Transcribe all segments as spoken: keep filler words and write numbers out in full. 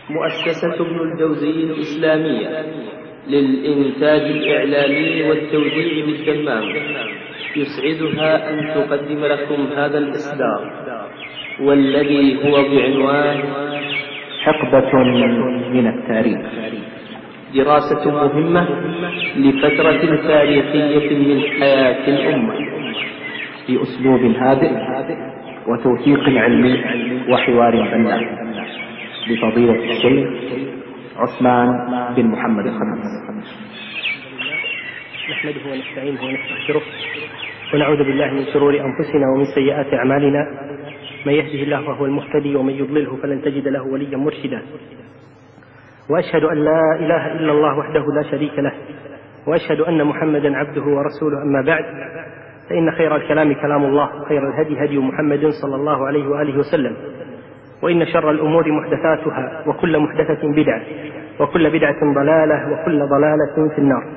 مؤسسة ابن الجوزي الإسلامية للإنتاج الإعلامي والتوزيع بالدمام يسعدها أن تقدم لكم هذا الإصدار، والذي هو بعنوان حقبة من التاريخ، دراسة مهمة لفترة تاريخية من حياة الأمة في أسلوب هادئ وتوثيق علمي وحوار بناء، بفضيلة الشيخ عثمان بن محمد الخميس. نحمده ونستعينه ونستغفره ونعوذ بالله من شرور أنفسنا ومن سيئات أعمالنا، من يهده الله فهو المهتدي ومن يضلله فلن تجد له وليا مرشدا، وأشهد أن لا إله إلا الله وحده لا شريك له، وأشهد أن محمدا عبده ورسوله. أما بعد، فإن خير الكلام كلام الله، خير الهدي هدي محمد صلى الله عليه وآله وسلم، وإن شر الأمور محدثاتها، وكل محدثة بدعة، وكل بدعة ضلالة، وكل ضلالة في النار.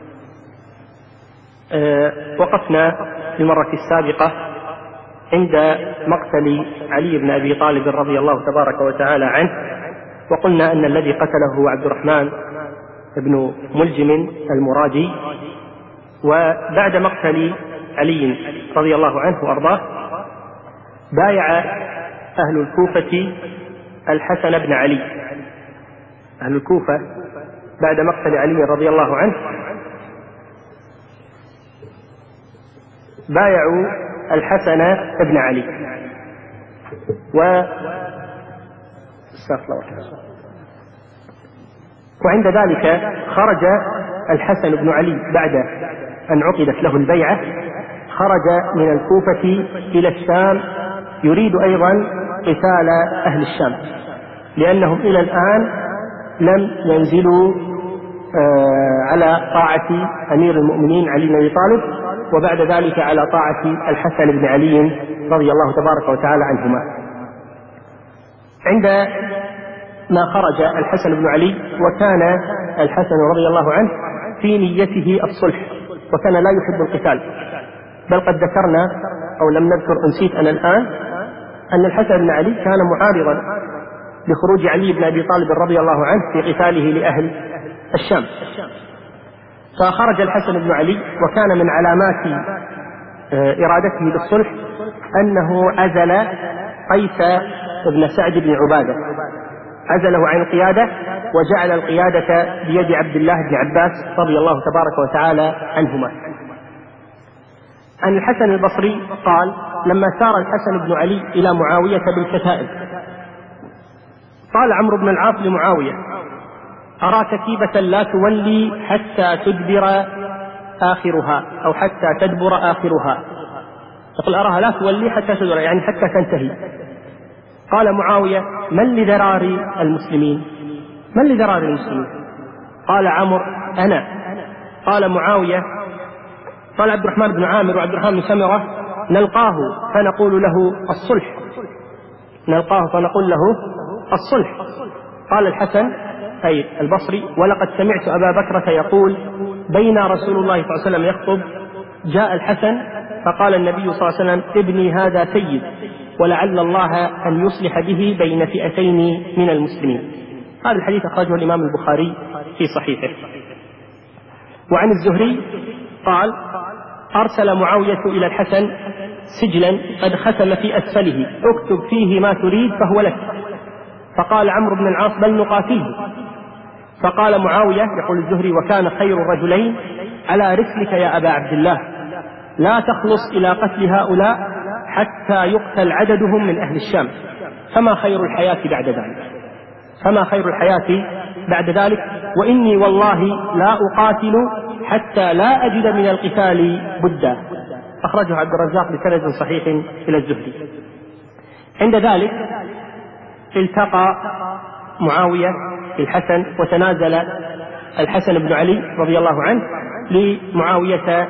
أه وقفنا في المرة السابقة عند مقتل علي بن أبي طالب رضي الله تبارك وتعالى عنه، وقلنا أن الذي قتله هو عبد الرحمن بن ملجم المرادي. وبعد مقتل علي رضي الله عنه وأرضاه بايع أهل الكوفة الحسن بن علي. أهل الكوفة بعد مقتل علي رضي الله عنه بايعوا الحسن بن علي. و وعند ذلك خرج الحسن بن علي بعد أن عقدت له البيعة، خرج من الكوفة إلى الشام يريد أيضا قتال أهل الشام، لأنهم إلى الآن لم ينزلوا على طاعة أمير المؤمنين علي بن أبي طالب، وبعد ذلك على طاعة الحسن بن علي رضي الله تبارك وتعالى عنهما. عند ما خرج الحسن بن علي، وكان الحسن رضي الله عنه في نيته الصلح، وكان لا يحب القتال، بل قد ذكرنا أو لم نذكر، نسيت أنا الآن، أن الحسن بن علي كان معارضا لخروج علي بن أبي طالب رضي الله عنه في قتاله لأهل الشام. فخرج الحسن بن علي، وكان من علامات إرادته بالصلح أنه عزل قيس بن سعد بن عبادة، عزله عن القيادة وجعل القيادة بيد عبد الله بن عباس رضي الله تبارك وتعالى عنهما. عن الحسن البصري قال: لما سار الحسن بن علي إلى معاوية بالكتائب، قال عمرو بن العاص لمعاوية: أرى كتيبة لا تولي حتى تدبر آخرها، أو حتى تدبر آخرها. يقول أراها لا تولي حتى تدبر، يعني حتى تنتهي. قال معاوية: من لذرار المسلمين؟ من لذرار المسلمين؟ قال عمرو: أنا. قال معاوية: قال عبد الرحمن بن عامر وعبد الرحمن بن سمرة: نلقاه فنقول له الصلح، نلقاه فنقول له الصلح. قال الحسن أي البصري: ولقد سمعت أبا بكرة يقول بين رسول الله صلى الله عليه وسلم يخطب، جاء الحسن فقال النبي صلى الله عليه وسلم: ابني هذا سيد، ولعل الله أن يصلح به بين فئتين من المسلمين. هذا الحديث أخرجه الإمام البخاري في صحيحه. وعن الزهري قال: أرسل معاوية إلى الحسن سجلا قد ختم في أسفله، اكتب فيه ما تريد فهو لك. فقال عمرو بن العاص: بل نقاتله. فقال معاوية، يقول الزهري: وكان خير الرجلين على رسلك يا أبا عبد الله، لا تخلص إلى قتل هؤلاء حتى يقتل عددهم من أهل الشام، فما خير الحياة بعد ذلك، فما خير الحياة بعد ذلك، وإني والله لا أقاتل حتى لا أجد من القتال بدا. أخرجه عبد الرزاق بسند صحيح إلى الزهري. عند ذلك التقى معاوية بالحسن، وتنازل الحسن بن علي رضي الله عنه لمعاوية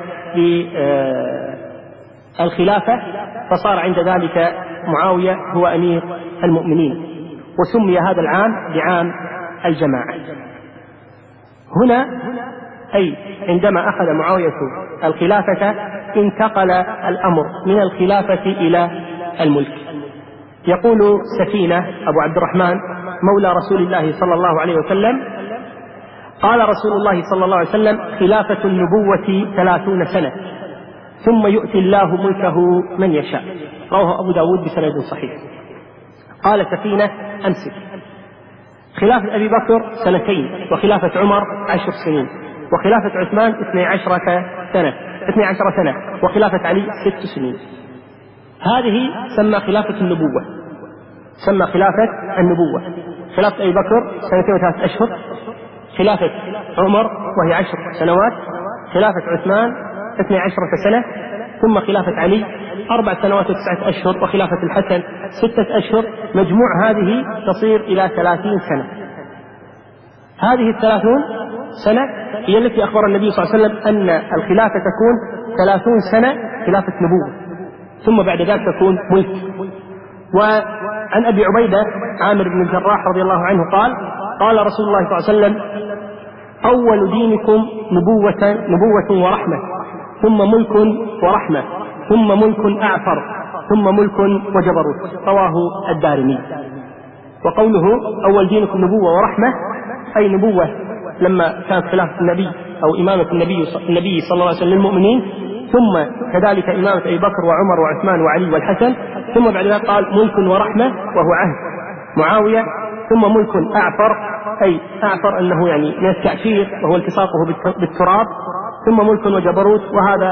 بالخلافة، فصار عند ذلك معاوية هو أمير المؤمنين، وسمي هذا العام بعام الجماعة. هنا أي عندما أخذ معاوية الخلافة انتقل الأمر من الخلافة إلى الملك. يقول سفينة أبو عبد الرحمن مولى رسول الله صلى الله عليه وسلم قال رسول الله صلى الله عليه وسلم: خلافة النبوة ثلاثون سنة ثم يؤتي الله ملكه من يشاء. رواه أبو داود بسند صحيح. قال سفينة: أمسك. خلافة أبي بكر سنتين، وخلافة عمر عشر سنين، وخلافة عثمان اثني عشر سنة اثني عشر سنة وخلافة علي ست سنين. هذه سمى خلافة النبوة، سمى خلافة النبوة. خلافة أبي بكر سنتين وثلاثة أشهر، خلافة عمر وهي عشر سنوات، خلافة عثمان اثني عشر سنة، ثم خلافة علي أربع سنوات وتسعة أشهر، وخلافة الحسن ستة أشهر. مجموع هذه تصير إلى ثلاثين سنة. هذه الثلاثون سنة هي التي أخبر النبي صلى الله عليه وسلم أن الخلافة تكون ثلاثون سنة خلافة نبوة، ثم بعد ذلك تكون ملك. وعن أبي عبيدة عامر بن الجراح رضي الله عنه قال: قال رسول الله صلى الله عليه وسلم: أول دينكم نبوة, نبوة ورحمة، ثم ملك ورحمة، ثم ملك أعفر، ثم ملك وجبروت. رواه الدارمي. وقوله أول دينكم نبوة ورحمة أي نبوة لما كانت خلافة النبي أو إمامة النبي, النبي صلى الله عليه وسلم للمؤمنين، ثم كذلك إمامة أبي بكر وعمر وعثمان وعلي والحسن، ثم بعد ذلك قال ملك ورحمة وهو عهد معاوية، ثم ملك أعفر أي أعفر أنه يعني من التعفير وهو التصاقه بالتراب، ثم ملك وجبروت، وهذا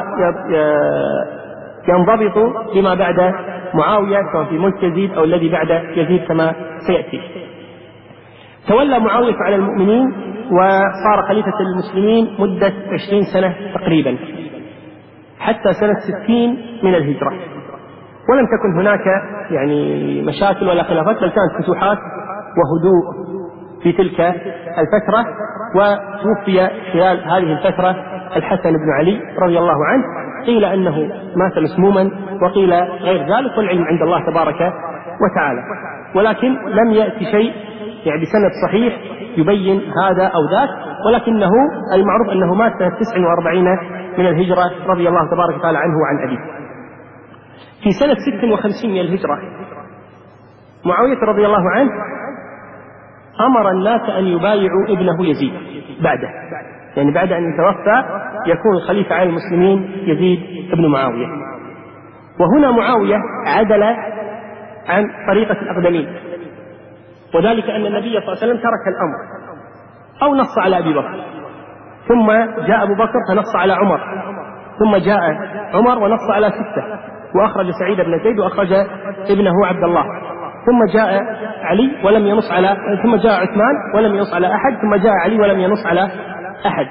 ينضبط لما بعد معاوية سواء في ملك يزيد أو الذي بعد يزيد كما سيأتي. تولى معاوية على المؤمنين وصار خليفة المسلمين مدة عشرين سنة تقريبا، حتى سنة ستين من الهجرة، ولم تكن هناك يعني مشاكل ولا خلافات، بل كانت فتوحات وهدوء في تلك الفترة. وتوفي خلال هذه الفترة الحسن بن علي رضي الله عنه، قيل أنه مات مسموما وقيل غير ذلك، والعلم عند الله تبارك وتعالى. ولكن لم يأتي شيء يعني بسند صحيح يبين هذا أو ذاك، ولكنه المعروف أنه مات سنة تسع وأربعين من الهجرة رضي الله تبارك وتعالى عنه وعن أبيه. في سنة ست وخمسين من الهجرة معاوية رضي الله عنه أمر الناس أن يبايعوا ابنه يزيد بعده، يعني بعد أن يتوفى يكون خليفة على المسلمين يزيد ابن معاوية. وهنا معاوية عدل عن طريقة الأقدمين، وذلك أن النبي صلى الله عليه وسلم ترك الأمر أو نص على أبي بكر، ثم جاء أبو بكر فنص على عمر، ثم جاء عمر ونص على ستة وأخرج سعيد بن زيد وأخرج ابنه عبد الله، ثم جاء علي ولم ينص على ثم جاء عثمان ولم ينص على أحد، ثم جاء علي ولم ينص على أحد.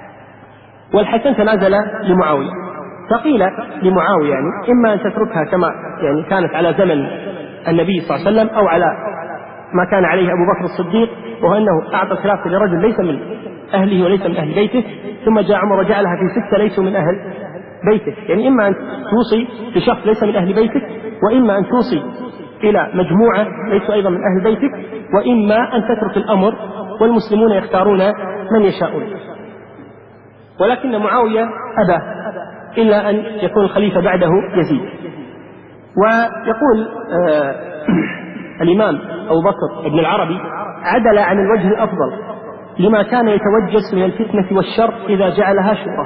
والحسن تنازل لمعاوية، فقيل لمعاوية يعني إما أن تتركها كما يعني كانت على زمن النبي صلى الله عليه وسلم، أو على ما كان عليه أبو بكر الصديق، وهو أنه أعطى الخلافة لرجل ليس من أهله وليس من أهل بيته، ثم جاء عمر وجعلها في ستة ليسوا من أهل بيته. يعني إما أن توصي لشخص ليس من أهل بيتك، وإما أن توصي إلى مجموعة ليسوا أيضا من أهل بيتك، وإما أن تترك الأمر والمسلمون يختارون من يشاءون. ولكن معاوية أبى إلا أن يكون الخليفة بعده يزيد. ويقول آه الإمام أبو بكر ابن العربي: عدل عن الوجه الأفضل لما كان يتوجس من الفتنة والشر إذا جعلها شورى.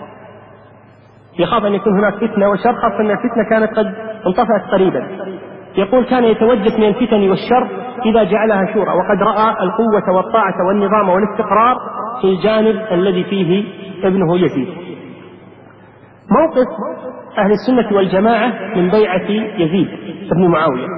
يخاف أن يكون هناك فتنة وشر، خاصة أن الفتنة كانت قد انطفأت قريبا. يقول: كان يتوجس من الفتن والشر إذا جعلها شورى، وقد رأى القوة والطاعة والنظام والاستقرار في الجانب الذي فيه ابنه يزيد. موقف أهل السنة والجماعة من بيعة يزيد ابن معاوية: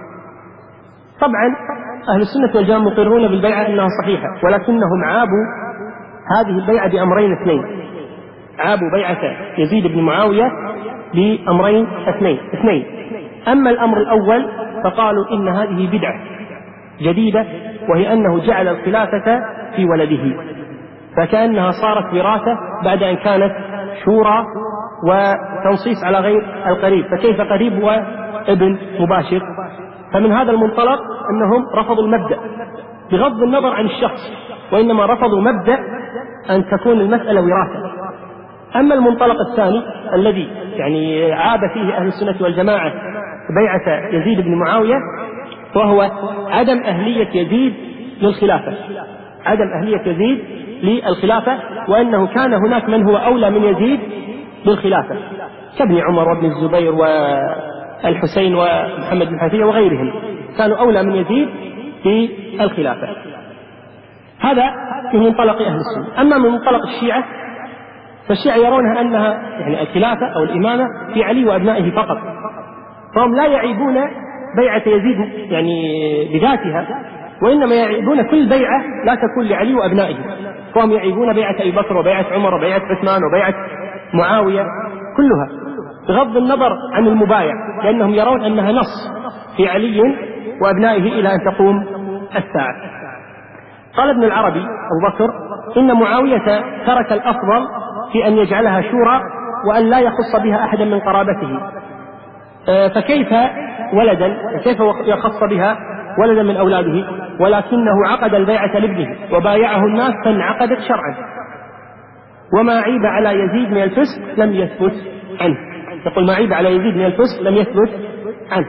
طبعا أهل السنة والجماعة مقرون بالبيعة أنها صحيحة، ولكنهم عابوا هذه البيعة بأمرين اثنين. عابوا بيعة يزيد بن معاوية بأمرين اثنين اثنين أما الأمر الأول فقالوا إن هذه بدعة جديدة، وهي أنه جعل الخلافة في ولده، فكأنها صارت وراثة بعد أن كانت شورى وتنصيص على غير القريب، فكيف قريب وابن مباشر؟ فمن هذا المنطلق أنهم رفضوا المبدأ بغض النظر عن الشخص، وإنما رفضوا مبدأ أن تكون المسألة وراثة. أما المنطلق الثاني الذي يعني عاب فيه أهل السنة والجماعة بيعة يزيد بن معاوية، وهو عدم أهلية يزيد للخلافة، عدم أهلية يزيد للخلافة، وأنه كان هناك من هو أولى من يزيد بالخلافة كابن عمر وابن الزبير والحسين ومحمد بن حنفية وغيرهم، كانوا أولى من يزيد بالخلافة. هذا من منطلق أهل السنة. أما من منطلق الشيعة فالشيعة يرونها أنها يعني الخلافة أو الإمامة في علي وأبنائه فقط، فهم لا يعيبون بيعة يزيد يعني بذاتها، وإنما يعيبون كل بيعة لا تكون لعلي وأبنائه، فهم يعيبون بيعة أبي بكر وبيعة عمر وبيعة عثمان وبيعة معاوية كلها بغض النظر عن المبايع، لأنهم يرون أنها نص في علي وأبنائه إلى أن تقوم الساعة. قال ابن العربي أبو بكر إن معاوية ترك الأفضل في أن يجعلها شورى وأن لا يخص بها أحدا من قرابته، فكيف ولدا كيف يخص بها ولدا من أولاده، ولكنه عقد البيعة لابنه وبايعه الناس فانعقدت شرعا، وما عيب على يزيد من الفسق لم يثبت عنه. يقول ما عيب على يزيد من الفسق لم يثبت عنه.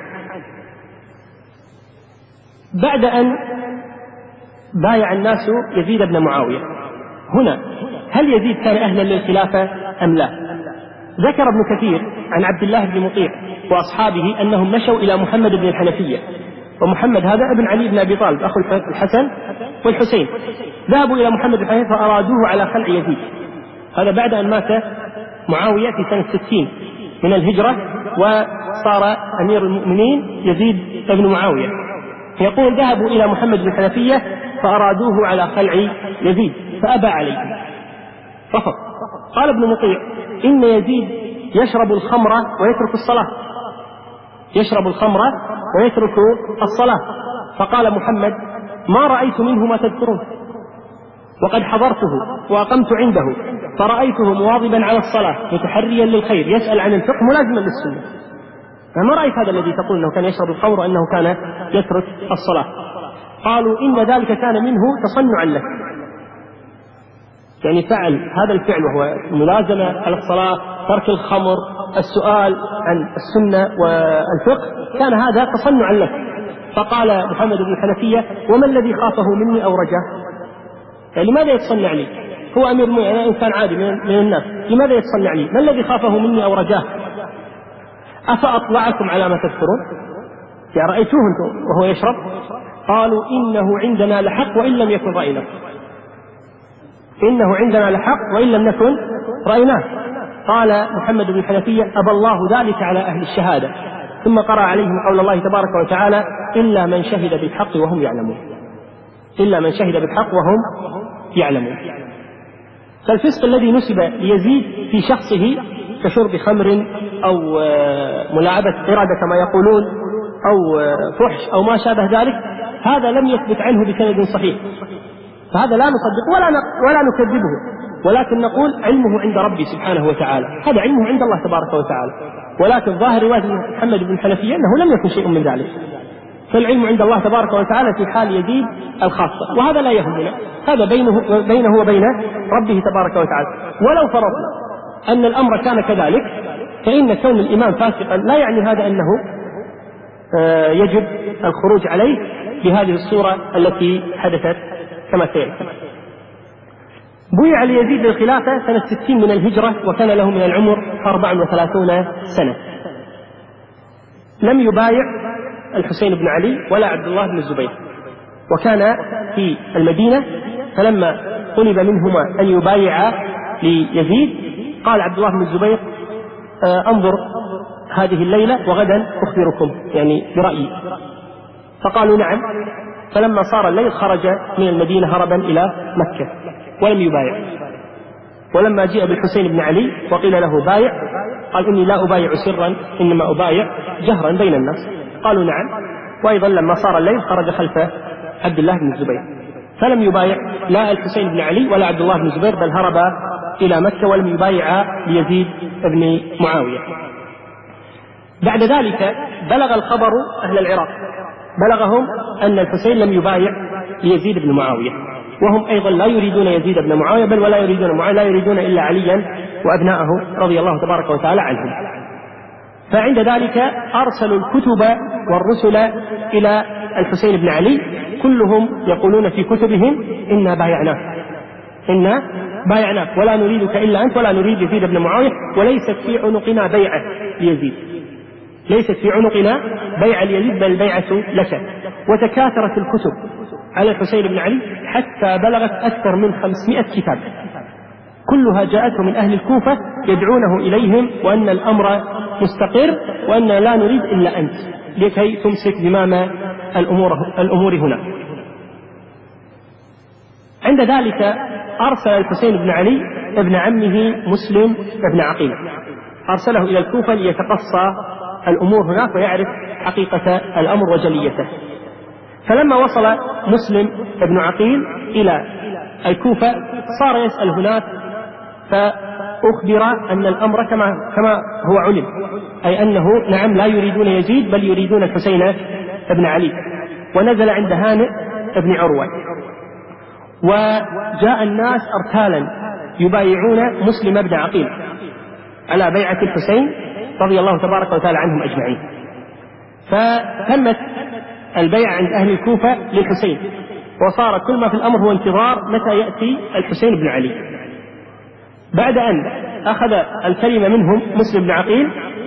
بعد أن بايع الناس يزيد بن معاوية، هنا هل يزيد كان أهلا للخلافة أم لا؟ ذكر ابن كثير عن عبد الله بن مطيع وأصحابه أنهم مشوا إلى محمد بن الحنفية، ومحمد هذا ابن علي بن أبي طالب أخو الحسن والحسين، ذهبوا إلى محمد بن الحنفية فأرادوه على خلع يزيد. هذا بعد أن مات معاوية في سنة ستين من الهجرة، وصار أمير المؤمنين يزيد بن معاوية. يقول ذهبوا إلى محمد بن الحنفية فأرادوه على خلع يزيد فأبى عليه، رفض. قال ابن مطيع إن يزيد يشرب الخمر ويترك الصلاة، يشرب الخمر ويترك الصلاة. فقال محمد ما رأيت منه ما تذكرون، وقد حضرته وأقمت عنده فرأيته مواظبا على الصلاة متحريا للخير يسأل عن الفقه ملازما للسنة، فما رأيت هذا الذي تقول أنه كان يشرب الخمر وأنه كان يترك الصلاة. قالوا إن ذلك كان منه تصنعا لك، يعني فعل هذا الفعل وهو ملازمة على الصلاة، ترك الخمر، السؤال عن السنة والفقه، كان هذا تصنعا لك. فقال محمد بن الحنفية وما الذي خافه مني أو رجاه؟ يعني لماذا يتصنع لي؟ هو أمير المؤمنين، أنا إنسان عادي من الناس، لماذا يتصنع لي؟ ما الذي خافه مني أو رجاه؟ أفأطلعكم على ما تذكرون؟ يعني رأيتوه وهو يشرب؟ قالوا إنه عندنا لحق وإن لم يكن رأيناه، إنه عندنا لحق وإن لم نكن رأيناه. قال محمد بن الحنفية أبى الله ذلك على أهل الشهادة، ثم قرأ عليهم قول الله تبارك وتعالى إلا من شهد بالحق وهم يعلمون، إلا من شهد بالحق وهم يعلمون. فالفسق الذي نسب ليزيد في شخصه كشرب خمر أو ملاعبة قردة كما يقولون أو فحش أو ما شابه ذلك، هذا لم يثبت عنه بسند صحيح، فهذا لا نصدق ولا ولا نكذبه، ولكن نقول علمه عند ربي سبحانه وتعالى، هذا علمه عند الله تبارك وتعالى. ولكن ظاهر رواية محمد بن الحنفية أنه لم يكن شيء من ذلك، فالعلم عند الله تبارك وتعالى في حال يزيد الخاصة، وهذا لا يهمنا، هذا بينه بينه وبين ربه تبارك وتعالى. ولو فرضنا أن الأمر كان كذلك فإن كون الإمام فاسقا لا يعني هذا أنه يجب الخروج عليه بهذه الصورة التي حدثت كما سيأتي. بويع ليزيد للخلافة سنة ستين من الهجرة، وكان له من العمر أربع وثلاثون سنة. لم يبايع الحسين بن علي ولا عبد الله بن الزبير، وكان في المدينة، فلما طلب منهما أن يبايعا ليزيد قال عبد الله بن الزبير انظر هذه الليلة وغدا أخبركم يعني برأيي، فقالوا نعم. فلما صار الليل خرج من المدينة هربا إلى مكة ولم يبايع. ولما جاء بالحسين بن علي وقيل له بايع قال إني لا أبايع سرا إنما أبايع جهرا بين الناس، قالوا نعم. وأيضا لما صار الليل خرج خلف عبد الله بن الزبير، فلم يبايع لا الحسين بن علي ولا عبد الله بن الزبير، بل هرب إلى مكة ولم يبايع ليزيد بن معاوية. بعد ذلك بلغ الخبر أهل العراق، بلغهم أن الحسين لم يبايع ليزيد بن معاوية، وهم أيضا لا يريدون يزيد بن معاوية، بل ولا يريدون معاوية، لا يريدون إلا عليا وأبناءه رضي الله تبارك وتعالى عنهم. فعند ذلك أرسلوا الكتب والرسل إلى الحسين بن علي كلهم يقولون في كتبهم إنا بايعناك إنا بايعناك ولا نريدك إلا أنت ولا نريد يزيد بن معاوية، وليست في عنقنا بيعة ليزيد، ليست في عنقنا بيعة ليزيد بل البيعة لك. وتكاثرت الكتب على الحسين بن علي حتى بلغت أكثر من خمسمائة كتاب، كلها جاءته من أهل الكوفة يدعونه إليهم وأن الأمر مستقر وأن لا نريد إلا أنت لكي تمسك زمام الأمور, الأمور هنا. عند ذلك أرسل الحسين بن علي ابن عمه مسلم بن عقيل، أرسله إلى الكوفة ليتقصى الأمور هناك ويعرف حقيقة الأمر وجليته. فلما وصل مسلم بن عقيل إلى الكوفة صار يسأل هناك، فأخبر أن الأمر كما, كما هو علم، أي أنه نعم لا يريدون يزيد بل يريدون الحسين بن علي. ونزل عند هانئ بن عروة، وجاء الناس أرتالا يبايعون مسلم بن عقيل على بيعة الحسين رضي الله تبارك وتعالى عنهم أجمعين. فتمت البيعة عند أهل الكوفة للحسين، وصار كل ما في الأمر هو انتظار متى يأتي الحسين بن علي. بعد أن أخذ الكلمة منهم مسلم بن عقيل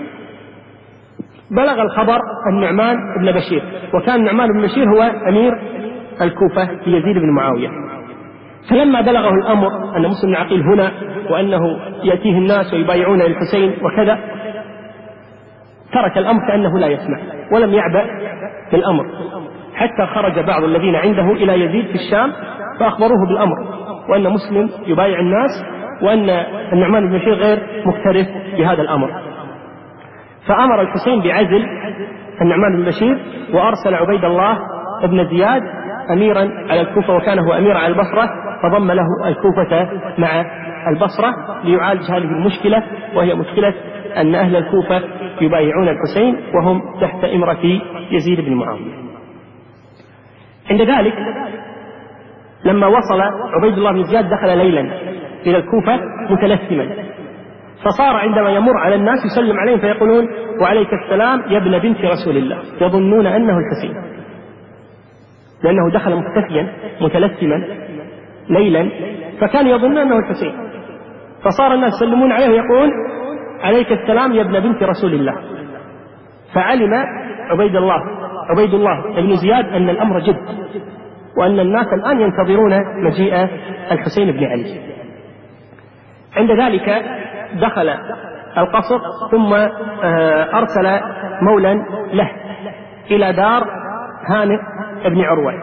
بلغ الخبر النعمان بن بشير، وكان النعمان بن بشير هو أمير الكوفة يزيد بن معاوية. فلما بلغه الأمر أن مسلم بن عقيل هنا وأنه يأتيه الناس ويبايعون للحسين وكذا، ترك الأمر كأنه لا يسمع ولم يعبأ بالأمر، حتى خرج بعض الذين عنده إلى يزيد في الشام فأخبروه بالأمر وأن مسلم يبايع الناس وأن النعمان بن بشير غير مكترث بهذا الأمر. فأمر الحسين بعزل النعمان بن بشير وأرسل عبيد الله بن زياد أميرا على الكوفة، وكان هو أمير على البصرة، فضم له الكوفة مع البصرة ليعالج هذه المشكلة، وهي مشكلة أن أهل الكوفة يبايعون الحسين وهم تحت إمرة يزيد بن معاوية. عند ذلك لما وصل عبيد الله بن زياد دخل ليلا إلى الكوفة متلثما، فصار عندما يمر على الناس يسلم عليهم فيقولون وعليك السلام يا ابن بنت رسول الله، يظنون أنه الحسين، لأنه دخل مختفيا متلثما ليلا فكان يظن أنه الحسين، فصار الناس يسلمون عليه ويقول عليك السلام يا ابن بنت رسول الله. فعلم عبيد الله عبيد الله بن زياد أن الأمر جد، وأن الناس الآن ينتظرون مجيء الحسين بن علي. عند ذلك دخل القصر، ثم أرسل مولا له إلى دار هانئ بن عروة،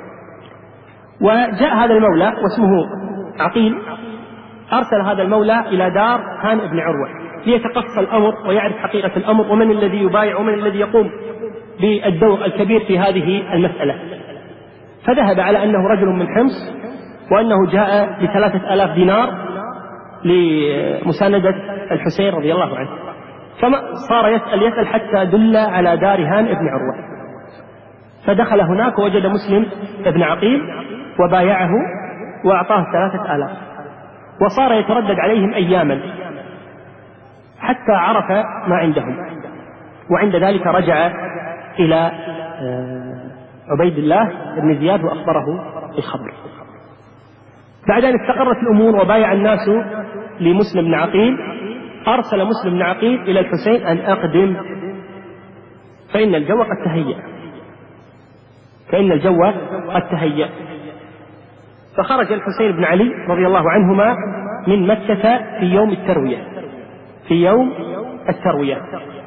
وجاء هذا المولى واسمه عقيل، أرسل هذا المولى إلى دار هانئ بن عروة ليتقصى الأمر ويعرف حقيقة الأمر ومن الذي يبايع ومن الذي يقوم بالدور الكبير في هذه المسألة. فذهب على أنه رجل من حمص وأنه جاء بثلاثة آلاف دينار لمساندة الحسين رضي الله عنه، فصار يسأل يسأل حتى دل على دار هانئ بن عروة، فدخل هناك ووجد مسلم بن عقيل وبايعه وأعطاه ثلاثة آلاف، وصار يتردد عليهم أياما حتى عرف ما عندهم. وعند ذلك رجع إلى عبيد الله بن زياد وأخبره بالخبر. بعد أن استقرت الأمور وبايع الناس لمسلم بن عقيل، أرسل مسلم بن عقيل إلى الحسين أن أقدم فإن الجو قد تهيأ فإن الجو قد تهيأ فخرج الحسين بن علي رضي الله عنهما من مكة في يوم التروية في يوم التروية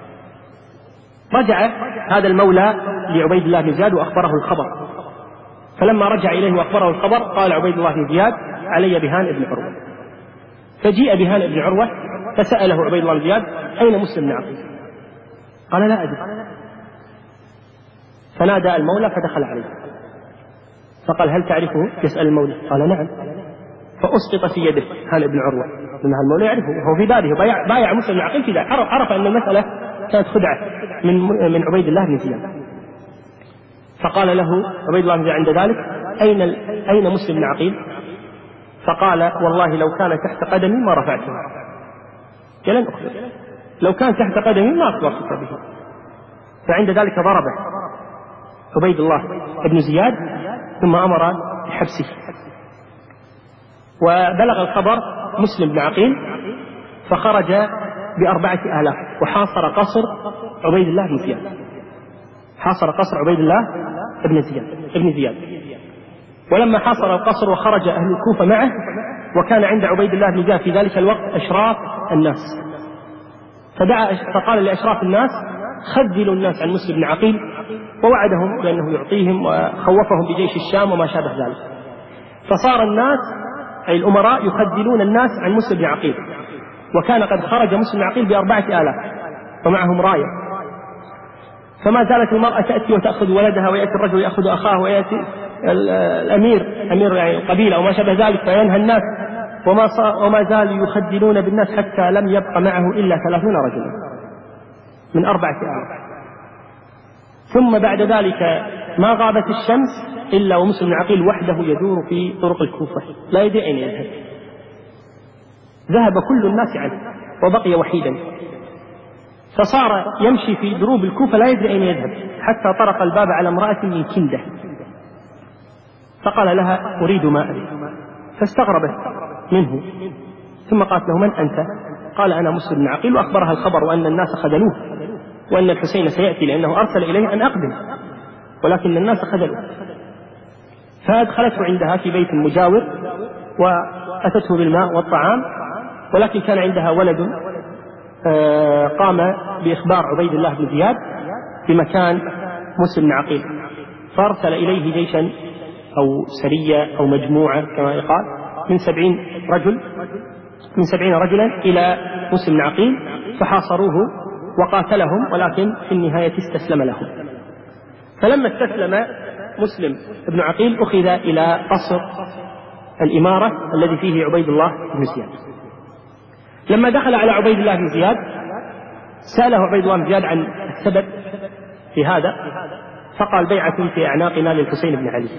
رجع هذا المولى لعبيد الله بن زياد وأخبره الخبر. فلما رجع إليه وأخبره الخبر قال عبيد الله بن زياد علي بهانئ بن عروة. فجيء بهانئ بن عروة فسأله عبيد الله بن زياد أين مسلم بن عقيل؟ قال لا أدري. فنادى المولى فدخل عليه فقال هل تعرفه؟ يسأل المولى قال نعم. فأسقط في يده هانئ بن عروة لأن المولى يعرفه، هو في داره بايع, بايع مسلم بن عقيل في داره، عرف, عرف أن المسألة كانت خدعة من من عبيد الله بن زياد. فقال له عبيد الله بن زياد عند ذلك أين أين مسلم بن عقيل؟ فقال والله لو كان تحت قدمي ما رفعته، لن أخبر، لو كان تحت قدمي ما أخبرت به. فعند ذلك ضربه عبيد الله بن زياد ثم أمر بحبسه. وبلغ الخبر مسلم بن عقيل فخرج بأربعة آلاف وحاصر قصر عبيد الله بن زياد، حاصر قصر عبيد الله بن زياد ابن زياد. ولما حاصر القصر وخرج أهل الكوفة معه، وكان عند عبيد الله بن زياد في ذلك الوقت أشراف الناس، فدعا فقال لأشراف الناس خذلوا الناس عن مسلم بن عقيل، ووعدهم بأنه يعطيهم وخوفهم بجيش الشام وما شابه ذلك. فصار الناس أي الأمراء يخذلون الناس عن مسلم بن عقيل، وكان قد خرج مسلم بن عقيل بأربعة آلاف ومعهم راية. فما زالت المرأة تأتي وتأخذ ولدها، ويأتي الرجل يأخذ أخاه، ويأتي الأمير أمير يعني القبيلة أو ما شابه ذلك فينهى الناس، وما, وما زالوا يخذلون بالناس حتى لم يبق معه إلا ثلاثون رجلا من أربعة آلاف. ثم بعد ذلك ما غابت الشمس إلا ومسلم بن عقيل وحده يدور في طرق الكوفة لا يدري أين يذهب. ذهب كل الناس عنه وبقي وحيدا، فصار يمشي في دروب الكوفة لا يدري أين يذهب، حتى طرق الباب على امرأة من كندة فقال لها أريد ماء، فاستغربت منه، ثم قالت له من أنت؟ قال أنا مسلم بن عقيل، وأخبرها الخبر وأن الناس خذلوه وأن الحسين سيأتي لأنه أرسل إليه أن أقدم، ولكن الناس خذلوه. فأدخلته عندها في بيت مجاور وأتته بالماء والطعام، ولكن كان عندها ولد قام بإخبار عبيد الله بن زياد بمكان مسلم بن عقيل، فأرسل إليه جيشا أو سرية أو مجموعة كما يقال من سبعين رجل من سبعين رجلا إلى مسلم بن عقيل، فحاصروه وقاتلهم، ولكن في النهاية استسلم لهم. فلما استسلم مسلم بن عقيل أخذ إلى قصر الإمارة الذي فيه عبيد الله بن زياد. لما دخل على عبيد الله بن زياد سأله عبيد الله بن زياد عن السبب في هذا، فقال بيعة في أعناقنا للحسين بن علي.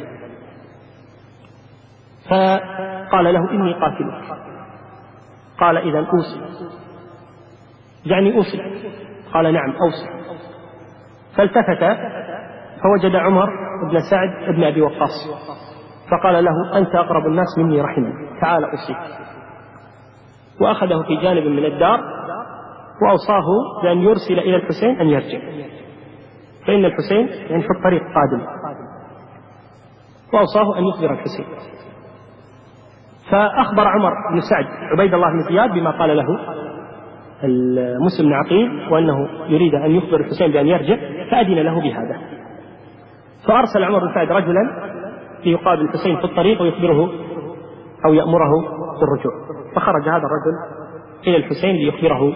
فقال له إني قاتلك. قال إذن أوصي، يعني أوصي. قال نعم أوصي. فالتفت فوجد عمر بن سعد بن أبي وقاص، فقال له أنت أقرب الناس مني رحما، تعال أوصيك. وأخذه في جانب من الدار وأوصاه بأن يرسل إلى الحسين أن يرجع، فإن الحسين يعني في الطريق قادم، وأوصاه أن يخبر الحسين. فأخبر عمر بن سعد عبيد الله بن زياد بما قال له مسلم بن عقيل، وأنه يريد أن يخبر الحسين بأن يرجع، فأذن له بهذا. فأرسل عمر بن سعد رجلا ليقابل الحسين في الطريق ويخبره أو يأمره بالرجوع. فخرج هذا الرجل إلى الحسين ليخبره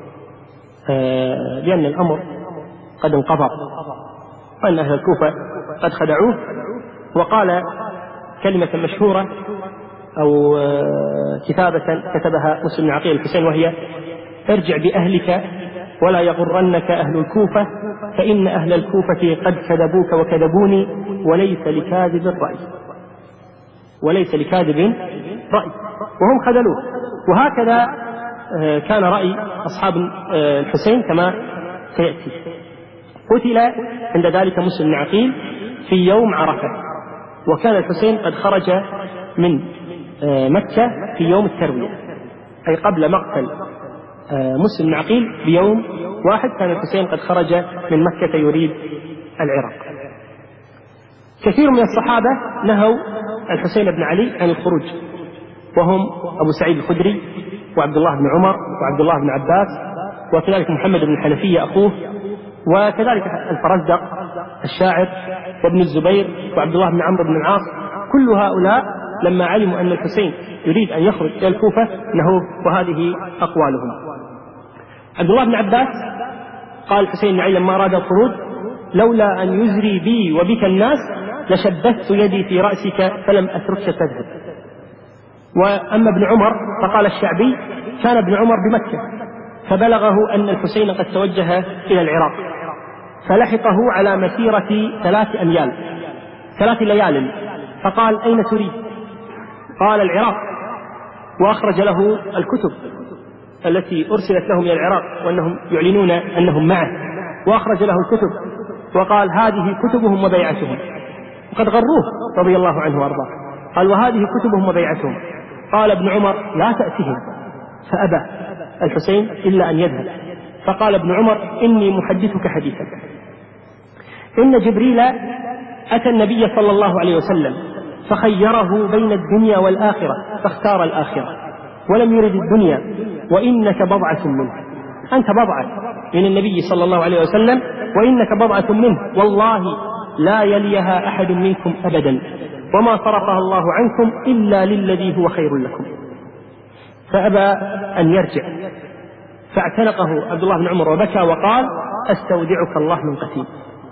آه بأن الأمر قد انقضى، وأن أهل الكوفة قد خدعوه. وقال كلمة مشهورة أو آه كتابة كتبها مسلم بن عقيل الحسين، وهي ارجع بأهلك ولا يغرنك أهل الكوفة، فإن أهل الكوفة قد كذبوك وكذبوني، وليس لكاذب رأي وليس لكاذب رأي وهم خذلوه. وهكذا كان رأي أصحاب الحسين كما سيأتي. قتل عند ذلك مسلم بن عقيل في يوم عرفة، وكان الحسين قد خرج من مكة في يوم التروية، أي قبل مقتل مسلم بن عقيل بيوم واحد كان الحسين قد خرج من مكة يريد العراق. كثير من الصحابة نهوا الحسين بن علي عن الخروج، وهم أبو سعيد الخدري وعبد الله بن عمر وعبد الله بن عباس، وكذلك محمد بن الحنفية أخوه، وكذلك الفرزدق الشاعر وابن الزبير وعبد الله بن عمرو بن العاص. كل هؤلاء لما علموا أن الحسين يريد أن يخرج إلى الكوفة نهوه، وهذه أقوالهم. عبد الله بن عباس قال الحسين بن علي لما أراد الخروج لولا أن يزري بي وبك الناس لشبثت يدي في رأسك فلم أتركك تذهب. وأما ابن عمر فقال الشعبي كان ابن عمر بمكة فبلغه أن الحسين قد توجه إلى العراق، فلحقه على مسيرة ثلاث أميال ثلاث ليال، فقال أين تريد؟ قال العراق، وأخرج له الكتب التي أرسلت لهم إلى العراق وأنهم يعلنون أنهم معه، وأخرج له الكتب وقال هذه كتبهم وبيعتهم، وقد غروه رضي الله عنه وأرضاه. قال وهذه كتبهم وبيعتهم. قال ابن عمر لا تأتهم، فأبى الحسين إلا أن يذهب. فقال ابن عمر إني محدثك حديثا، إن جبريل أتى النبي صلى الله عليه وسلم فخيره بين الدنيا والآخرة فاختار الآخرة ولم يرد الدنيا، وإنك بضعة منه، أنت بضعة من النبي صلى الله عليه وسلم، وإنك بضعة منه، والله لا يليها أحد منكم أبدا، وما صرفها الله عنكم إلا للذي هو خير لكم. فأبى أن يرجع، فاعتنقه عبد الله بن عمر وبكى وقال أستودعك الله من قتيل.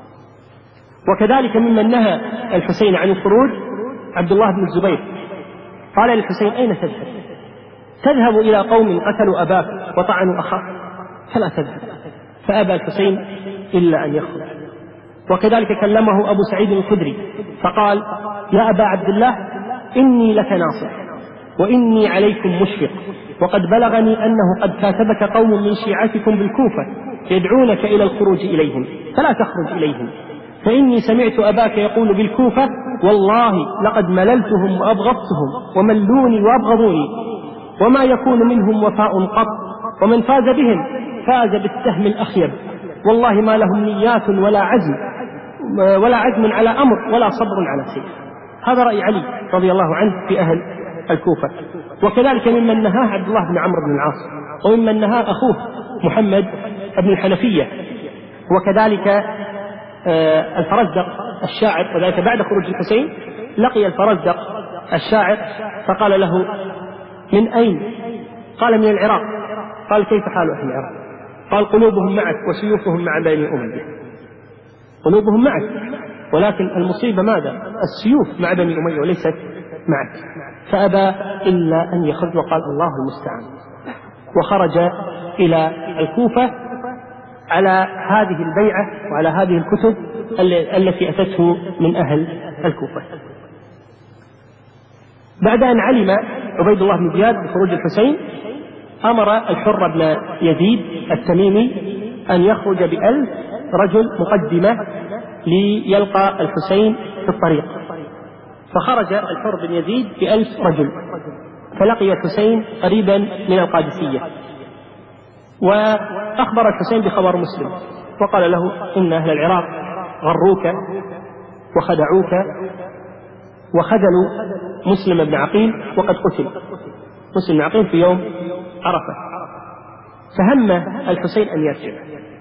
وكذلك ممن نهى الحسين عن الخروج عبد الله بن الزبير، قال للحسين أين تذهب؟ تذهب إلى قوم قتلوا أباك وطعنوا أخاك، فلا تذهب. فأبى الحسين إلا أن يخرج. وكذلك كلمه أبو سعيد الخدري فقال يا أبا عبد الله إني لك ناصح وإني عليكم مشفق، وقد بلغني أنه قد كاتبك قوم من شيعتكم بالكوفة يدعونك إلى الخروج إليهم، فلا تخرج إليهم، فإني سمعت أباك يقول بالكوفة والله لقد مللتهم وأبغضتهم وملوني وأبغضوني، وما يكون منهم وفاء قط، ومن فاز بهم فاز بالسهم الأخيب، والله ما لهم نيات ولا عزم ولا عزم على أمر ولا صبر على سيف. هذا رأي علي رضي الله عنه في أهل الكوفة. وكذلك ممن نهاه عبد الله بن عمرو بن العاص، وممن نهاه أخوه محمد بن الحنفية، وكذلك آه الفرزدق الشاعر. وذلك بعد خروج الحسين لقي الفرزدق الشاعر فقال له من أين؟ قال من العراق. قال كيف حال أهل العراق؟ قال قلوبهم معك وسيوفهم مع بني أمية. قلوبهم معك، ولكن المصيبة ماذا؟ السيوف مع بني أمية وليست معك. فأبى إلا أن يخرج وقال الله المستعان، وخرج إلى الكوفة على هذه البيعة وعلى هذه الكتب التي أتته من أهل الكوفة. بعد أن علم عبيد الله بن زياد بخروج الحسين أمر الحر بن يزيد التميمي أن يخرج بألف رجل مقدمة ليلقى الحسين في الطريق. فخرج الحر بن يزيد بألف رجل فلقي الحسين قريبا من القادسية، وأخبر الحسين بخبر مسلم وقال له إن أهل العراق غروك وخدعوك وخذلوا مسلم بن عقيل وقد قتل. مسلم بن عقيل في يوم عرفة. فهم الحسين أن يرجع،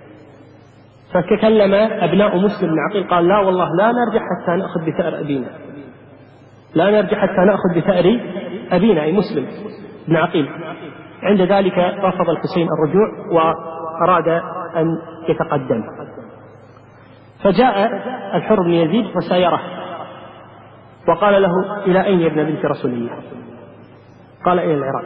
فتكلم أبناء مسلم بن عقيل قال لا والله لا نرجع حتى نأخذ بثأر أبينا، لا نرجع حتى نأخذ بثأر أبينا أي مسلم بن عقيل. عند ذلك رفض الحسين الرجوع وأراد أن يتقدم. فجاء الحر بن يزيد وسايره وقال له إلى أين يا ابن بنت رسول الله؟ قال إلى العراق.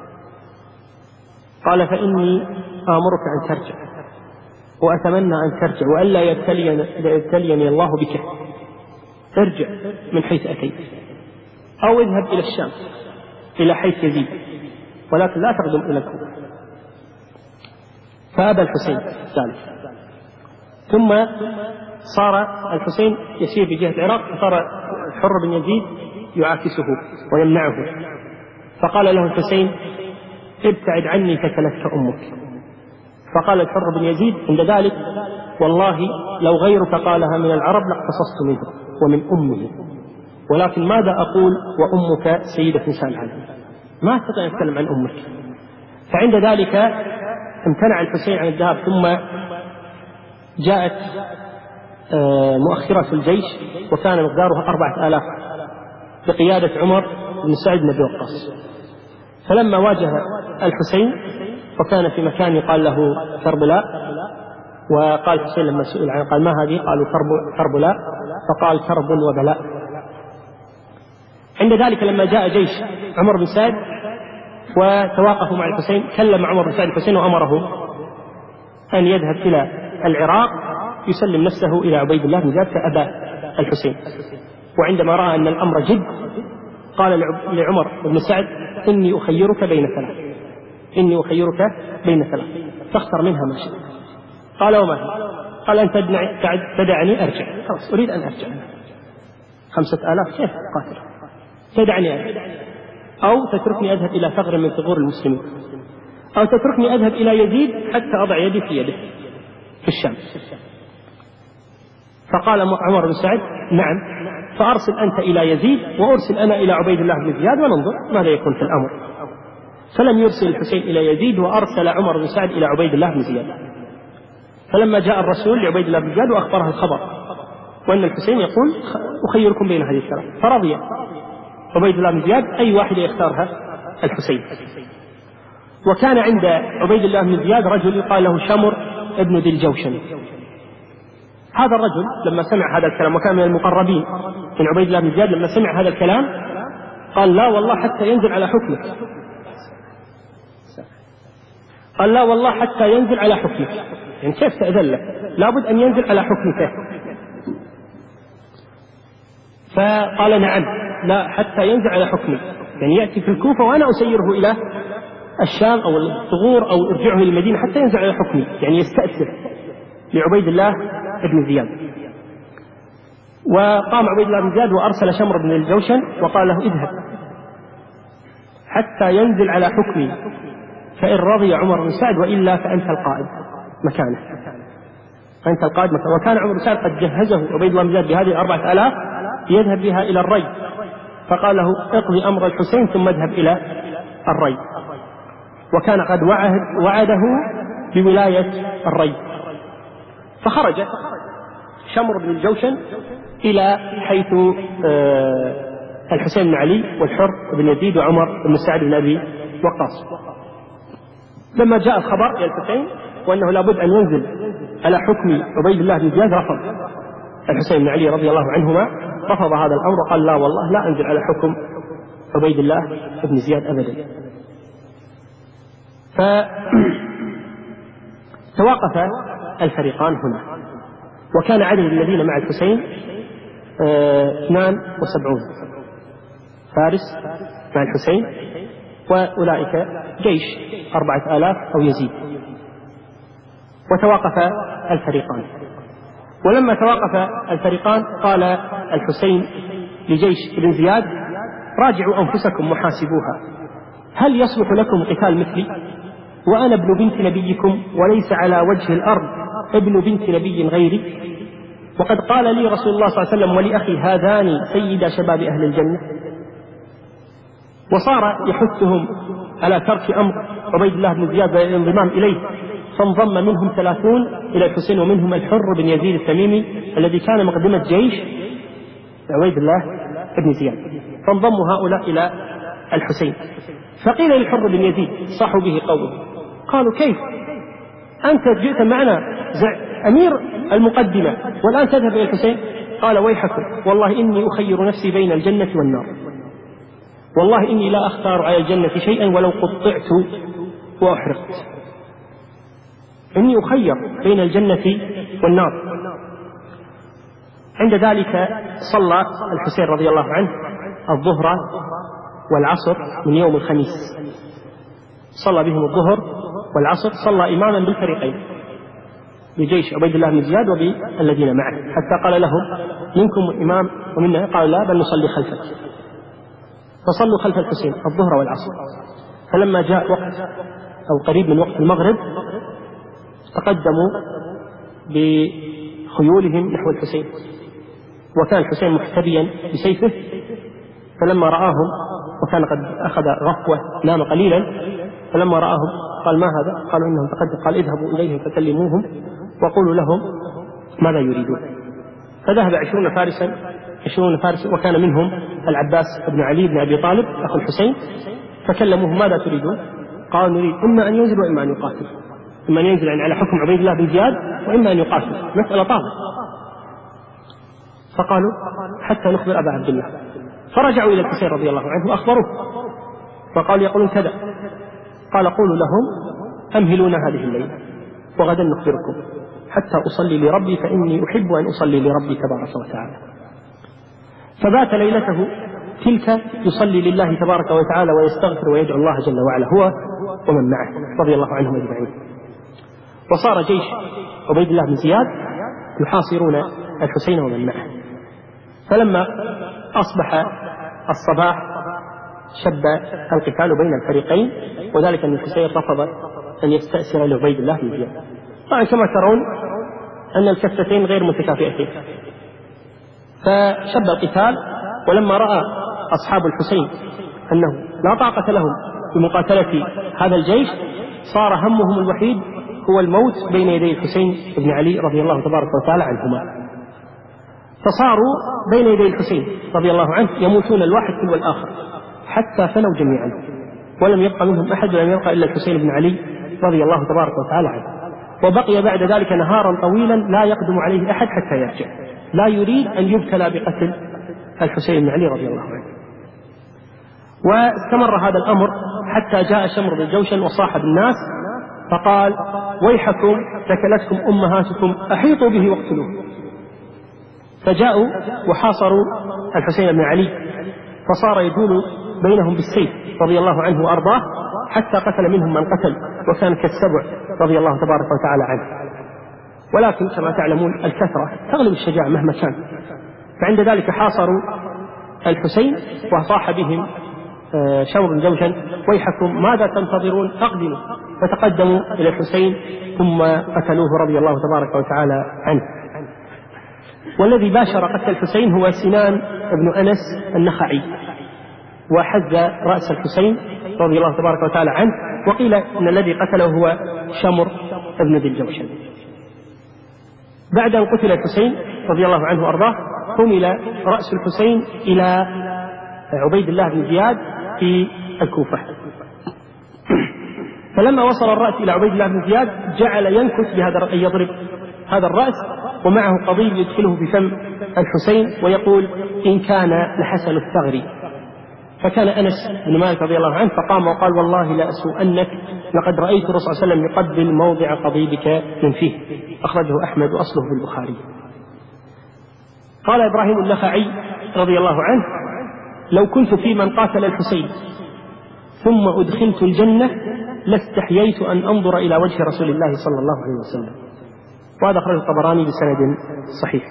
قال فإني آمرك أن ترجع، وأتمنى أن ترجع وألا يبتليني الله بك. ارجع من حيث أتيت، أو اذهب إلى الشام إلى حيث يزيد، ولكن لا تقدم إلى الكوفة. فأبى الحسين ذلك. ثم صار الحسين يسير بجهة العراق، فصار الحر بن يزيد يعاكسه ويمنعه. فقال له الحسين ابتعد عني فتلتك أمك. فقال الحر بن يزيد عند ذلك والله لو غيرك قالها من العرب لاقتصصت منه ومن أمه، ولكن ماذا أقول وأمك سيدة نساء العالمين؟ ما استطيع أن أتكلم عن أمك. فعند ذلك امتنع الحسين عن الذهاب. ثم جاءت مؤخرة الجيش وكان مقدارها أربعة آلاف بقيادة عمر بن سعد بن أبي وقاص. فلما واجه الحسين وكان في مكان قال له كربلاء، وقال الحسين لما سئل عنه قال ما هذه؟ قالوا كربلاء، فقال كرب وبلاء. عند ذلك لما جاء جيش عمر بن سعد وتواقفوا مع الحسين، كلم عمر بن سعد الحسين وأمره أن يذهب إلى العراق يسلم نفسه إلى عبيد الله بن زياد، فأبى الحسين. وعندما رأى أن الأمر جد قال لعمر بن سعد إني أخيرك بين ثلاث، إني أخيرك بين ثلاث فاختر منها ما شئت. قال وما هي؟ قال أنت تدعني أرجع. خلاص أريد أن أرجع. خمسة آلاف كيف قاتل؟ تدعني أرجع أو تتركني أذهب إلى ثغر من ثغور المسلمين أو تتركني أذهب إلى يزيد حتى أضع يدي في يده في الشام. فقال عمر بن سعد نعم، فأرسل أنت إلى يزيد وأرسل أنا إلى عبيد الله بن زياد وننظر ماذا يكون في الأمر. فلم يرسل الحسين إلى يزيد وأرسل عمر بن سعد إلى عبيد الله بن زياد. فلما جاء الرسول لعبيد الله بن زياد وأخبره الخبر وأن الحسين يقول أخيركم بين هذه الثلاث، فرضي عبيد الله بن زياد أي واحد يختارها الحسين. وكان عند عبيد الله بن زياد رجل يقال له شمر ابن ذي الجوشن. هذا الرجل لما سمع هذا الكلام وكان من المقربين من عبيد الله بن زياد، لما سمع هذا الكلام قال لا والله حتى ينزل على حكمك، قال لا والله حتى ينزل على حكمك، يعني كيف تأذن له؟ لابد أن ينزل على حكمك. فقال نعم، لا حتى ينزل على حكمي، يعني يأتي في الكوفة وأنا أسيره إلى الشام أو الثغور أو أرجعه إلى المدينة حتى ينزل على حكمي، يعني يستأثر لعبيد الله بن زياد. وقام عبيد الله بن زياد وأرسل شمر بن الجوشن وقال له اذهب حتى ينزل على حكمي، فإن رضي عمر بن سعد وإلا فأنت القائد مكانه، أنت القائد مكانه. وكان عمر بن سعد قد جهزه عبيد الله بن زياد بهذه الأربعة آلاف يذهب بها إلى الري، فقال له اقضي أمر الحسين ثم اذهب إلى الري، وكان قد وعد وعده بولاية الري. فخرج شمر بن الجوشن إلى حيث الحسين بن علي والحر بن يزيد وعمر بن سعد بن أبي وقاص. لما جاء الخبر إلى الحسين وأنه لابد أن ينزل على حكم عبيد الله بن زياد، رفض الحسين بن علي رضي الله عنهما، رفض هذا الأمر وقال لا والله لا أنزل على حكم عبيد الله بن زياد أبدا. فتوقف الفريقان هنا، وكان عدد الذين مع الحسين اثنان وسبعون فارس مع الحسين، وأولئك جيش أربعة آلاف أو يزيد. وتوقف الفريقان، ولما توقف الفريقان قال الحسين لجيش ابن زياد راجعوا أنفسكم محاسبوها، هل يصلح لكم قتال مثلي وأنا ابن بنت نبيكم وليس على وجه الأرض ابن بنت نبي غيري؟ وقد قال لي رسول الله صلى الله عليه وسلم ولأخي هذان سيدا شباب أهل الجنة. وصار يحثهم على ترك أمر عبيد الله بن زياد والانضمام إليه، فانضم منهم ثلاثون إلى الحسين، ومنهم الحر بن يزيد التميمي الذي كان مقدمة جيش عبيد الله بن زياد، فانضموا هؤلاء إلى الحسين. فقيل للحر بن يزيد صاحوا به قوله، قالوا كيف أنت جئت معنا أمير المقدمة والآن تذهب إلى الحسين؟ قال ويحكم والله إني أخير نفسي بين الجنة والنار، والله إني لا أختار على الجنة شيئا ولو قطعت وأحرقت، إني أخير بين الجنة والنار. عند ذلك صلى الحسين رضي الله عنه الظهر والعصر من يوم الخميس، صلى بهم الظهر والعصر، صلى إماما بالفريقين بجيش عبيد الله بن زياد وبالذين معه، حتى قال لهم منكم إمام ومنا، قال لا بل نصلي خلفك، فصلوا خلف الحسين الظهر والعصر. فلما جاء وقت أو قريب من وقت المغرب تقدموا بخيولهم نحو الحسين، وكان الحسين محتبيا بسيفه، فلما رآهم وكان قد أخذ غفوة نام قليلا، فلما رآهم قال ما هذا؟ قالوا إنهم تقدم، قال اذهبوا إليهم فكلموهم وقولوا لهم ماذا يريدون. فذهب عشرون فارسا عشرون فارسا وكان منهم العباس بن علي بن أبي طالب أخو الحسين، فكلموهم ماذا تريدون؟ قالوا نريد إما أن ينزل وإما أن يقاتل، إما أن ينزل على حكم عبيد الله بن زياد وإما أن يقاتل، مسألة طاغة. فقالوا حتى نخبر أبا عبد الله، فرجعوا إلى الحسين رضي الله عنه وأخبروه، فقالوا يقولون كذا، قال قولوا لهم أمهلونا هذه الليلة وغدا نخبركم حتى أصلي لربي فإني أحب أن أصلي لربي تبارك وتعالى. فبات ليلته تلك يصلي لله تبارك وتعالى ويستغفر ويدعو الله جل وعلا هو ومن معه رضي الله عنهم أجمعين. وصار جيش عبيد الله بن زياد يحاصرون الحسين ومن معه. فلما أصبح الصباح شب القتال بين الفريقين، وذلك أن الحسين رفض أن يستأسر لعبيد الله بن زياد. طبعا كما ترون أن الكفتين غير متكافئتين، فشب القتال. ولما رأى أصحاب الحسين أنه لا طاقة لهم بمقاتلة هذا الجيش، صار همهم الوحيد هو الموت بين يدي الحسين بن علي رضي الله تبارك وتعالى عنهما، فصاروا بين يدي الحسين رضي الله عنه يموتون الواحد تلو الآخر حتى فنوا جميعا، ولم يبقى منهم أحد ولم يبقى إلا الحسين بن علي رضي الله تبارك وتعالى عنه. وبقي بعد ذلك نهارا طويلا لا يقدم عليه أحد حتى يرجع، لا يريد أن يبتلى بقتل الحسين بن علي رضي الله عنه. واستمر هذا الأمر حتى جاء شمر بن جوشن وصاحب الناس فقال: ويحكم ثكلتكم أمهاتكم، أحيطوا به واقتلوه. فجاءوا وحاصروا الحسين بن علي، فصار يجول بينهم بالسيف رضي الله عنه وأرضاه حتى قتل منهم من قتل، وكان كالسبع رضي الله تبارك وتعالى عنه. ولكن كما تعلمون الكثرة تغلب الشجاعة مهما كان، فعند ذلك حاصروا الحسين وصاح بهم شمر بن جوشن: ويحكم ماذا تنتظرون، أقدموا. فتقدموا إلى الحسين ثم قتلوه رضي الله تبارك وتعالى عنه. والذي باشر قتل الحسين هو سنان بن أنس النخعي، وحز رأس الحسين رضي الله تبارك وتعالى عنه. وقيل إن الذي قتله هو شمر بن ذي الجوشن. بعد أن قتل الحسين رضي الله عنه وأرضاه، حمل رأس الحسين إلى عبيد الله بن زياد في الكوفة. فلما وصل الرأس إلى عبيد الله بن زياد جعل ينكت بهذا أن يضرب هذا الرأس، ومعه قضيب يدخله في فم الحسين ويقول: إن كان لحسن الثغر. فكان أنس بن مالك رضي الله عنه فقام وقال: والله لا أسوءنك، لقد رأيت الرسول صلى الله عليه وسلم يقبل موضع قضيبك من فيه. أخرجه أحمد وأصله في البخاري. قال إبراهيم النخعي رضي الله عنه: لو كنت في من قاتل الحسين ثم أدخلت الجنة لاستحييت أن أنظر إلى وجه رسول الله صلى الله عليه وسلم. وهذا أخرجه الطبراني بسند صحيح.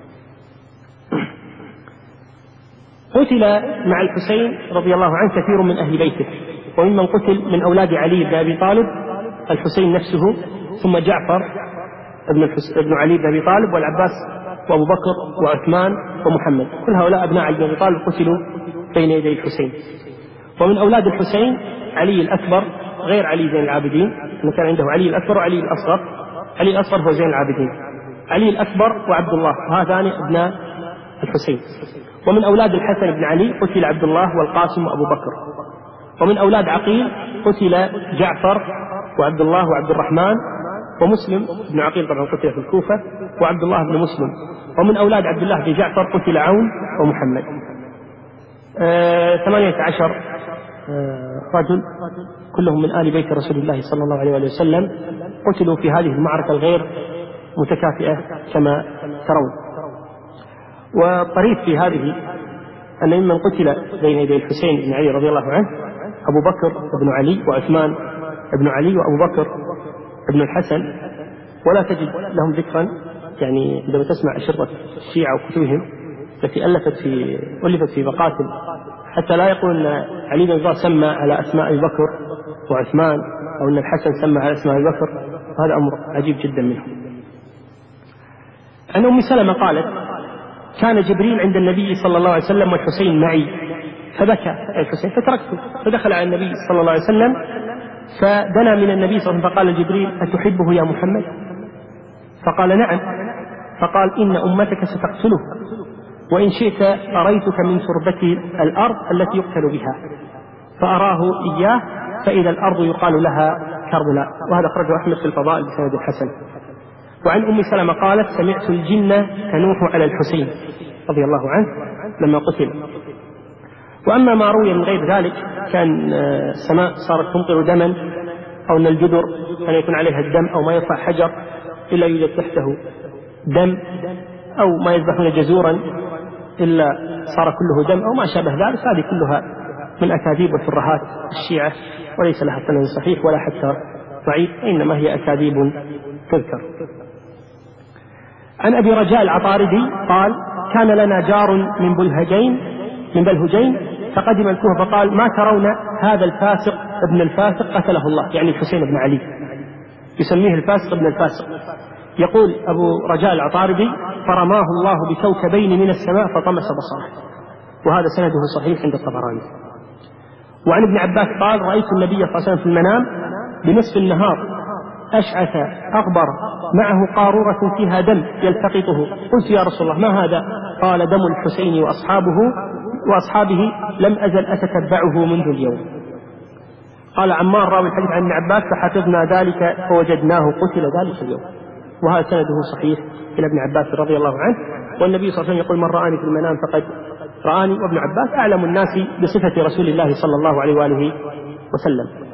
قتل مع الحسين رضي الله عنه كثير من أهل بيته، وممن قتل من أولاد علي بن أبي طالب الحسين نفسه، ثم جعفر ابن علي بن أبي طالب، والعباس وأبو بكر وعثمان ومحمد. كل هؤلاء أبناء علي بن أبي طالب قتلوا بين يدي الحسين. ومن أولاد الحسين علي الأكبر غير علي زين العابدين، إنه كان عنده علي الأكبر وعلي الأصغر. علي الأصغر هو زين العابدين، علي الأكبر وعبد الله، وهذان أبناء الحسين. ومن أولاد الحسن بن علي قتل عبد الله والقاسم وأبو بكر. ومن أولاد عقيل قتل جعفر وعبد الله وعبد الرحمن ومسلم بن عقيل، طبعا قتل في الكوفة، وعبد الله بن مسلم. ومن أولاد عبد الله بن جعفر قتل عون ومحمد. آه ثمانية عشر آه رجل كلهم من آل بيت رسول الله صلى الله عليه وسلم قتلوا في هذه المعركة الغير متكافئة كما ترون. والطريف في هذه أن ممن قتل بين يدي الحسين بن علي رضي الله عنه أبو بكر بن علي وعثمان بن علي وأبو بكر بن الحسن، ولا تجد لهم ذكرا. يعني عندما تسمع أشرطة الشيعة وكتبهم التي ألفت في ألفت في مقاتل، حتى لا يقول أن علي بن زياد سمى على أسماء أبي بكر وعثمان، أو أن الحسن سمى على أسماء أبي بكر. هذا أمر عجيب جدا منهم. عن أم سلمة قالت: كان جبريل عند النبي صلى الله عليه وسلم والحسين معي، فبكى الحسين فتركته، فدخل على النبي صلى الله عليه وسلم فدنا من النبي صلى الله عليه وسلم فقال جبريل: أتحبه يا محمد؟ فقال: نعم. فقال: إن أمتك ستقتله، وإن شئت أريتك من تربة الأرض التي يقتل بها. فأراه إياه فإذا الأرض يقال لها كربلاء. وهذا أخرجه أحمد في الفضائل بسند الحسن. وعن أم سلمة قالت: سمعت الجن تنوح على الحسين رضي الله عنه لما قتل. وأما ما روي من غير ذلك كان السماء صارت تمطر دما، أو أن الجدر كان يكون عليها الدم، أو ما يرفع حجر إلا يوجد تحته دم، أو ما يذبحون جزورا إلا صار كله دم، أو ما شابه ذلك. هذه كلها من أكاذيب وترهات الشيعة، وليس لها سند صحيح ولا حتى ضعيف، إنما هي أكاذيب تذكر. عن أبي رجاء العطاردي قال: كان لنا جار من بلهجين من بلهجين فقدم الكوفة فقال: ما ترون هذا الفاسق ابن الفاسق قتله الله، يعني الحسين بن علي، يسميه الفاسق ابن الفاسق. يقول أبو رجاء العطاردي: فرماه الله بكوكبين من السماء فطمس بصره. وهذا سنده صحيح عند الطبراني. وعن ابن عباس قال: رأيت النبي صلى الله عليه وسلم في المنام بنصف النهار أشعث أغبر معه قارورة فيها دم يلتقطه. قلت: يا رسول الله ما هذا؟ قال: دم الحسين وأصحابه وأصحابه لم أزل أتتبعه منذ اليوم. قال عمار راوي الحديث عن ابن عباس: فحفظنا ذلك فوجدناه قتل ذلك اليوم. وهذا سنده صحيح إلى ابن عباس رضي الله عنه. والنبي صلى الله عليه وسلم يقول: من رآني في المنام فقد رآني. وابن عباس أعلم الناس بصفة رسول الله صلى الله عليه وآله وسلم.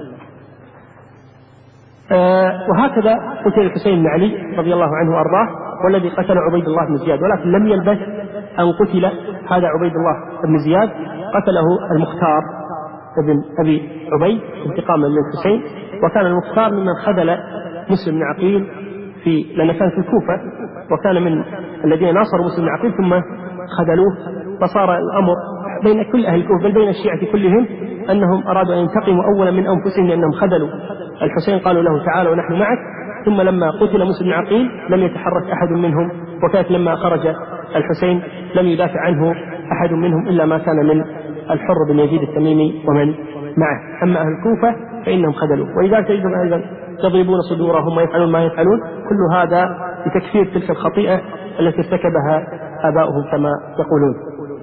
آه وهكذا قتل الحسين بن علي رضي الله عنه وأرضاه، والذي قتل عبيد الله بن زياد، ولكن لم يلبث أن قتل هذا عبيد الله بن زياد، قتله المختار ابن أبي عبيد انتقاما للحسين. وكان المختار ممن خذل مسلم بن عقيل في لأن كان في الكوفة، وكان من الذين ناصروا مسلم بن عقيل ثم خذلوه، فصار الأمر بين كل أهل الكوفة بل بين الشيعة كلهم أنهم أرادوا أن ينتقموا أولا من أنفسهم لأنهم خذلوا الحسين، قالوا له: تعالى ونحن معك. ثم لما قتل مسلم بن عقيل لم يتحرك أحد منهم، وكانت لما خرج الحسين لم يدافع عنه أحد منهم إلا ما كان من الحر بن يزيد التميمي ومن معه. أما أهل الكوفة فإنهم خذلوا، ولذلك تجدهم أيضا يضربون صدورهم ويفعلون ما يفعلون، كل هذا لتكفير تلك الخطيئة التي ارتكبها آباؤهم كما يقولون.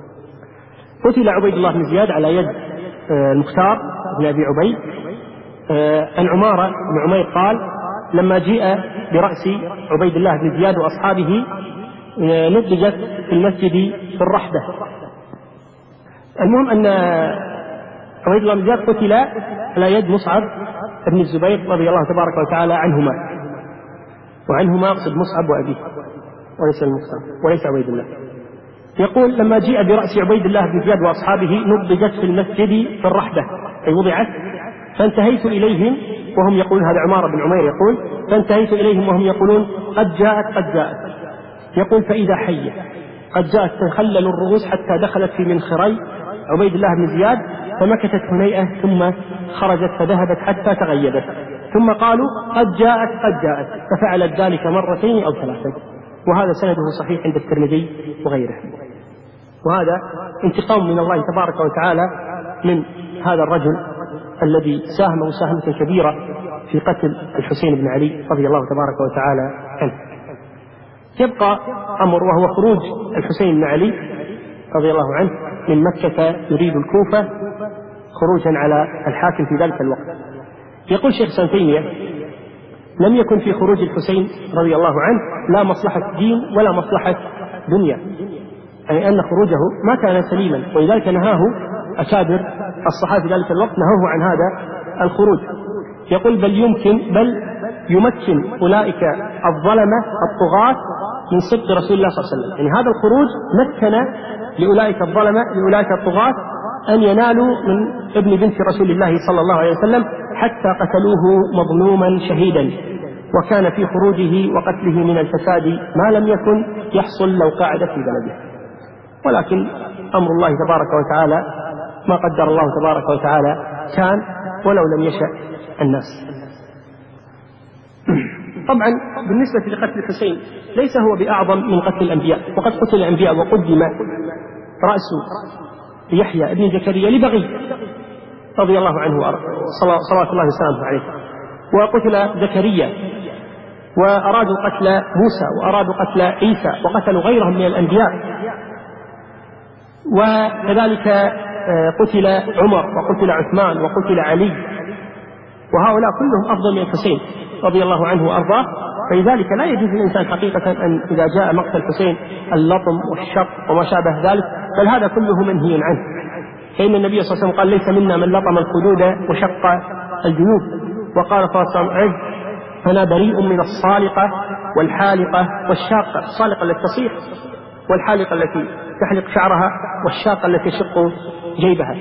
قتل عبيد الله بن زياد على يد المختار بن أبي عبيد. عن عمارة بن عمير قال: لما جيء برأس عبيد الله بن زياد وأصحابه نضجت في المسجد في الرحبة. المهم أن عبيد الله بن زياد قتل على يد مصعب بن الزبير رضي الله تبارك وتعالى عنهما، وعنهما أقصد مصعب وأبيه وليس المختار وليس عبيد الله. يقول: لما جيء برأس عبيد الله بن زياد وأصحابه نضجت في المسجد في الرحبة، أي وضعت، فانتهيت إليهم وهم يقولون، هذا عمارة بن عمير يقول: فانتهيت إليهم وهم يقولون: قد جاءت قد جاءت. يقول: فإذا حية قد جاءت تخلل الرؤوس حتى دخلت في منخري عبيد الله بن زياد، فمكثت هنيئة ثم خرجت فذهبت حتى تغيبت، ثم قالوا: قد جاءت قد جاءت، ففعلت ذلك مرتين أو ثلاثة. وهذا سنده صحيح عند الترمذي وغيره. وهذا انتقام من الله تبارك وتعالى من هذا الرجل الذي ساهم مساهمة كبيرة في قتل الحسين بن علي رضي الله تبارك وتعالى عنه. يبقى أمر وهو خروج الحسين بن علي رضي الله عنه من مكة يريد الكوفة خروجا على الحاكم في ذلك الوقت. يقول شيخ ابن تيمية: لم يكن في خروج الحسين رضي الله عنه لا مصلحة دين ولا مصلحة دنيا، يعني أن خروجه ما كان سليما، ولذلك نهاه أكابر الصحابة في ذلك الوقت نهوه عن هذا الخروج. يقول: بل يمكن بل يمكن أولئك الظلمة الطغاة من سبط رسول الله صلى الله عليه وسلم، يعني هذا الخروج مكن لأولئك الظلمة لأولئك الطغاة أن ينالوا من ابن بنت رسول الله صلى الله عليه وسلم حتى قتلوه مظلوما شهيدا، وكان في خروجه وقتله من الفساد ما لم يكن يحصل لو قعد في بلده. ولكن أمر الله تبارك وتعالى ما قدر الله تبارك وتعالى كان ولو لم يشأ الناس. طبعا بالنسبة لقتل الحسين ليس هو بأعظم من قتل الأنبياء، وقد قتل الأنبياء وقدم رأس يحيى ابن زكريا لبغي رضي الله عنه صلوات الله وسلامه عليه، وقتل زكريا، وأرادوا قتل موسى وأرادوا قتل عيسى وقتلوا غيرهم من الأنبياء، وكذلك قتل عمر وقتل عثمان وقتل علي، وهؤلاء كلهم أفضل من الحسين رضي الله عنه وأرضاه. فلذلك لا يجوز للإنسان حقيقة أن إذا جاء مقتل الحسين اللطم والشق وما شابه ذلك، بل هذا كله منهي عنه، فإن النبي صلى الله عليه وسلم قال: ليس منا من لطم الخدود وشق الجيوب. وقال صلى الله عليه وسلم: فأنا بريء من الصالقة والحالقة والشاقة. الصالقة التي تصيح، والحالقة التي تحلق شعرها، والشاقة التي تشق جيبها.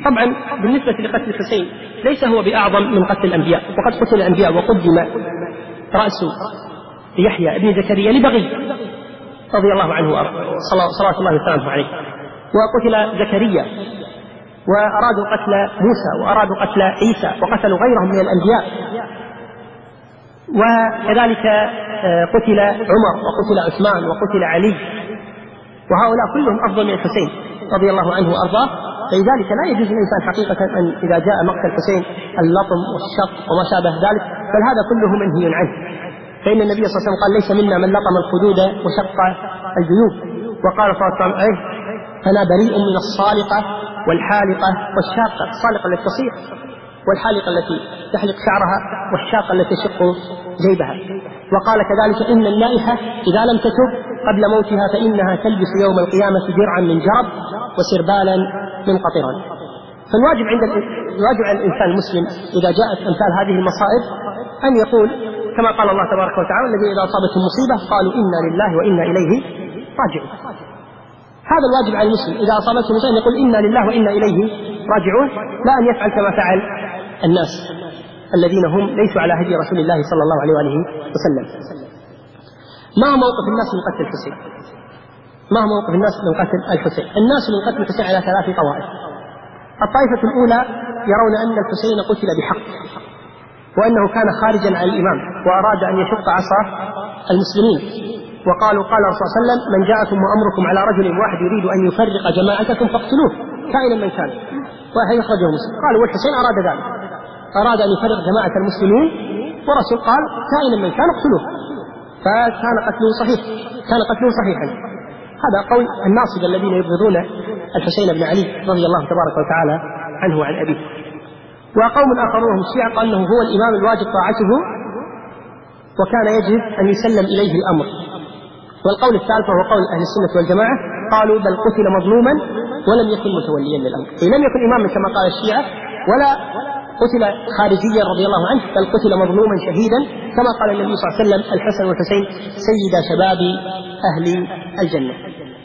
طبعا بالنسبة لقتل الحسين ليس هو بأعظم من قتل الأنبياء، وقد قتل الأنبياء وقدم رأس يحيى ابن زكريا لبغي رضي الله عنه صلوات الله وسلامه عليه، وقتل زكريا، وأرادوا قتل موسى وأرادوا قتل عيسى وقتلوا غيرهم من الأنبياء، وكذلك قتل عمر وقتل عثمان وقتل علي، وهؤلاء كلهم أفضل من الحسين رضي الله عنه وأرضاه. فلذلك لا يجوز للإنسان حقيقة أن إذا جاء مقتل الحسين اللطم والشق وما شابه ذلك، بل هذا كله منهي عنه. فإن النبي صلى الله عليه وسلم قال: ليس منا من لطم الخدود وشق الجيوب. وقال صلى الله عليه وسلم: أنا بريء من الصالقة والحالقة والشاقة. الصالقة التي تصيح، والحالقة التي تحلق شعرها، والشاقة التي تشق جيبها. وقال كذلك: إن النائحة إذا لم تتب قبل موتها فإنها تلبس يوم القيامة درعا من جرب وسربالا من قطران. فالواجب عند الواجب على الإنسان المسلم إذا جاءت أمثال هذه المصائب أن يقول كما قال الله تبارك وتعالى: الذين إذا أصابتهم مصيبة قالوا إنا لله وإنا إليه راجعون. هذا الواجب على المسلم إذا أصابته مصيبة يقول إنا لله وإنا إليه راجعون، لا أن يفعل كما فعل الناس الذين هم ليسوا على هدي رسول الله صلى الله عليه وآله وسلم. ما موقف الناس من قتل الحسين؟ ما موقف الناس من قتل الحسين؟ الناس من قتل الحسين على ثلاث طوائف. الطائفة الأولى يرون أن الحسين قتل بحق، وأنه كان خارجا عن الإمام وأراد أن يشق عصا المسلمين، وقالوا: قال الرسول صلى الله عليه وسلم: من جاءكم وأمركم على رجل واحد يريد أن يفرق جماعتكم فاقتلوه كائنا من كان. وهي أخرجه مسلم. قالوا: والحسين أراد ذلك، أراد أن يفرق جماعة المسلمين، والرسول قال: كائنا من كان اقتلوه. فكان قتله صحيح، كان قتله صحيحا. هذا قول الناصب الذين يبغضون الحسين بن علي رضي الله تبارك وتعالى عنه وعن أبيه. وقوم آخرون هم الشيعة قال أنه هو الإمام الواجب طاعته وكان يجب أن يسلم إليه الأمر. والقول الثالث وهو قول أهل السنة والجماعة قالوا: بل قتل مظلوما ولم يكن متوليا للأمر، أي لم يكن إماما كما قال الشيعة، ولا قتل خارجيا رضي الله عنه، بل قتل مظلوما شهيدا كما قال النبي صلى الله عليه وسلم: الحسن والحسين سيدا شباب أهل الجنة.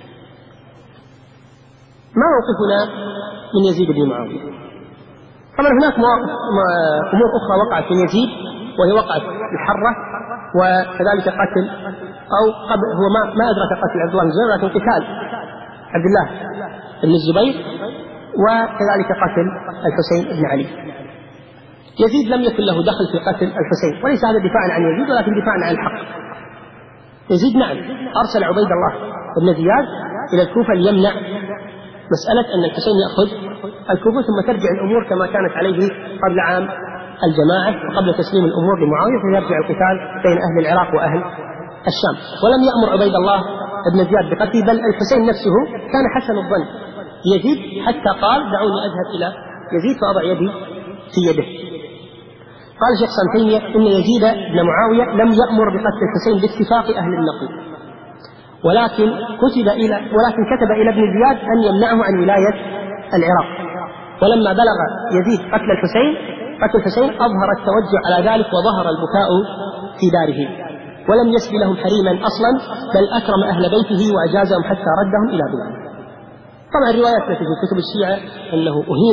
ما موقفنا من يزيد بن معاوية؟ طبعا هناك مواقف أمور أخرى وقعت من يزيد، وهي وقعت الحرة، وكذلك قتل أو قبل هو ما ما أدرك قتل عبد الله بن الزبير، لكن قتال عبد الله بن الزبير، وكذلك قتل الحسين بن علي. يزيد لم يكن له دخل في قتل الحسين، وليس هذا دفاعا عن يزيد ولكن دفاعا عن الحق. يزيد نعم أرسل عبيد الله بن زياد إلى الكوفة ليمنع مسألة أن الحسين يأخذ الكوفة ثم ترجع الأمور كما كانت عليه قبل عام الجماعة وقبل تسليم الأمور لمعاوية، فيرجع القتال بين أهل العراق وأهل الشام. ولم يأمر عبيد الله بن زياد بقتله، بل الحسين نفسه كان حسن الظن يزيد حتى قال: دعوني أذهب إلى يزيد فأضع يدي في يده. قال شيخ ابن تيمية: إن يزيد بن معاوية لم يأمر بقتل الحسين باتفاق أهل النقل، ولكن كتب إلى ولكن كتب إلى ابن زياد أن يمنعه عن ولاية العراق. ولما بلغ يزيد قتل الحسين قتل الحسين أظهر التوجع على ذلك وظهر البكاء في داره، ولم يسب لهم حريما أصلا، بل أكرم أهل بيته وأجازهم حتى ردهم إلى بلادهم. طبعا الروايات التي في كتب الشيعة أنه أهين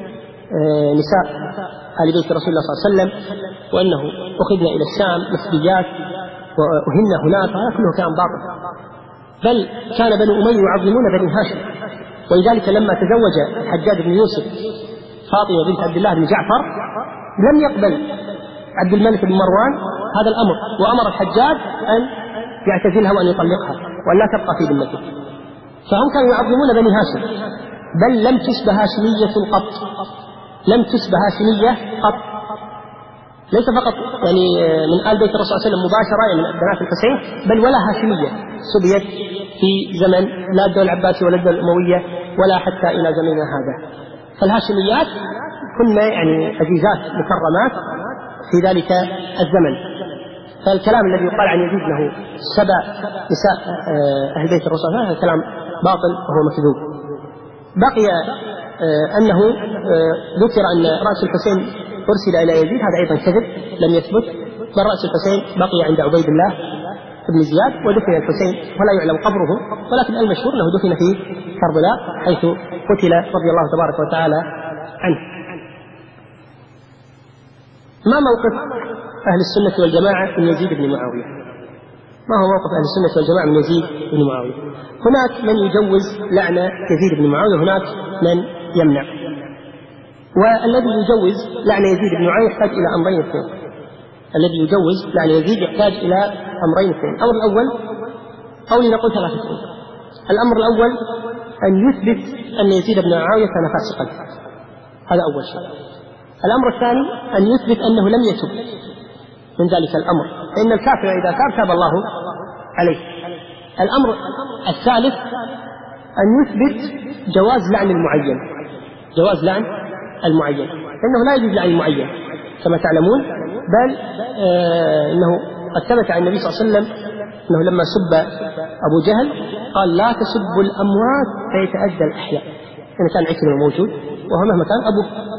نساء آل بيت رسول الله صلى الله عليه وسلم، وأنه أخذنا إلى الشام مسبيات وأهن هناك، هذا كله كان باطل. بل كان بنو أمية يعظمون بني هاشم، ولذلك لما تزوج الحجاج بن يوسف فاطمة بنت عبد الله بن جعفر لم يقبل عبد الملك بن مروان هذا الأمر، وأمر الحجاج أن يعتزلها وأن يطلقها وأن لا تبقى في ذمته. فهم كانوا يعظمون بني هاشم، بل لم تشبه هاشمية قط، لم تشبه هاشمية قط، ليس فقط يعني من آل بيت الرسول صلى الله عليه وسلم مباشرة يعني من بنات الحسين، بل ولا هاشمية سبيت في زمن لا الدولة العباسية ولا الدولة الأموية ولا حتى إلى زمننا هذا. فالهاشميات كنا يعني عزيزات مكرمات في ذلك الزمن. فالكلام الذي يقال عن يزيد له سبع نساء أهل بيت الرسول هذا كلام باطل وهو مكذوب. بقي أنه ذكر أن رأس الحسين أرسل إلى يزيد، هذا أيضا كذب لم يثبت، بل رأس الحسين بقي عند عبيد الله بن زياد ودفن الحسين ولا يعلم قبره، ولكن المشهور أنه دفن في كربلاء حيث قتل رضي الله تبارك وتعالى عنه. ما موقف أهل السنة والجماعة من يزيد بن معاوية؟ ما هو موقف أهل السنة والجماعة من يزيد بن معاوية؟ هناك من يجوز لعن يزيد بن معاوية وهناك من يمنع. والذي يجوز لعن يزيد بن معاوية يحتاج إلى أمرين اثنين. الذي يجوز لعن يزيد يحتاج إلى أمرين اثنين. الأمر الأول أو لنقول ثلاثة أمور. الأمر الأول أن يثبت أن يزيد بن معاوية كان فاسقا، هذا أول شيء. الأمر الثاني أن يثبت أنه لم يتب من ذلك الأمر، فإن الكافر إذا تاب تاب الله عليه. الأمر الثالث أن يثبت جواز لعن المعين، جواز لعن المعين، إنه لا يجوز لعن المعين كما تعلمون، بل آه إنه قد ثبت عن النبي صلى الله عليه وسلم أنه لما سب أبو جهل قال لا تسبوا الأموات فيتأذى الأحياء، إن كان عكرمة موجود وهو مهما كان أبوه،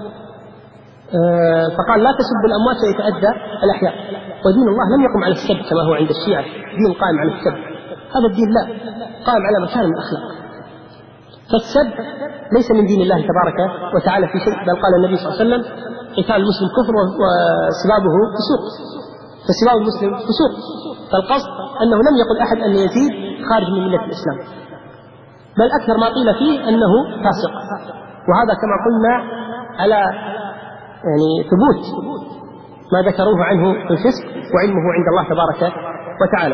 آه فقال لا تسبوا الأموات فيتأذى الأحياء. ودين الله لم يقم على السب كما هو عند الشيعة، دين قائم على السب، هذا الدين لا، قائم على مكارم الأخلاق. فالسب ليس من دين الله تبارك وتعالى في شيء، بل قال النبي صلى الله عليه وسلم قتال المسلم كفر وسبابه فسوق، فسباب المسلم فسوق. فالقصد أنه لم يقل أحد أن يزيد خارج من ملة الإسلام، بل أكثر ما قيل فيه أنه فاسق، وهذا كما قلنا على يعني ثبوت ما ذكروه عنه في الفسق وعلمه عند الله تبارك وتعالى.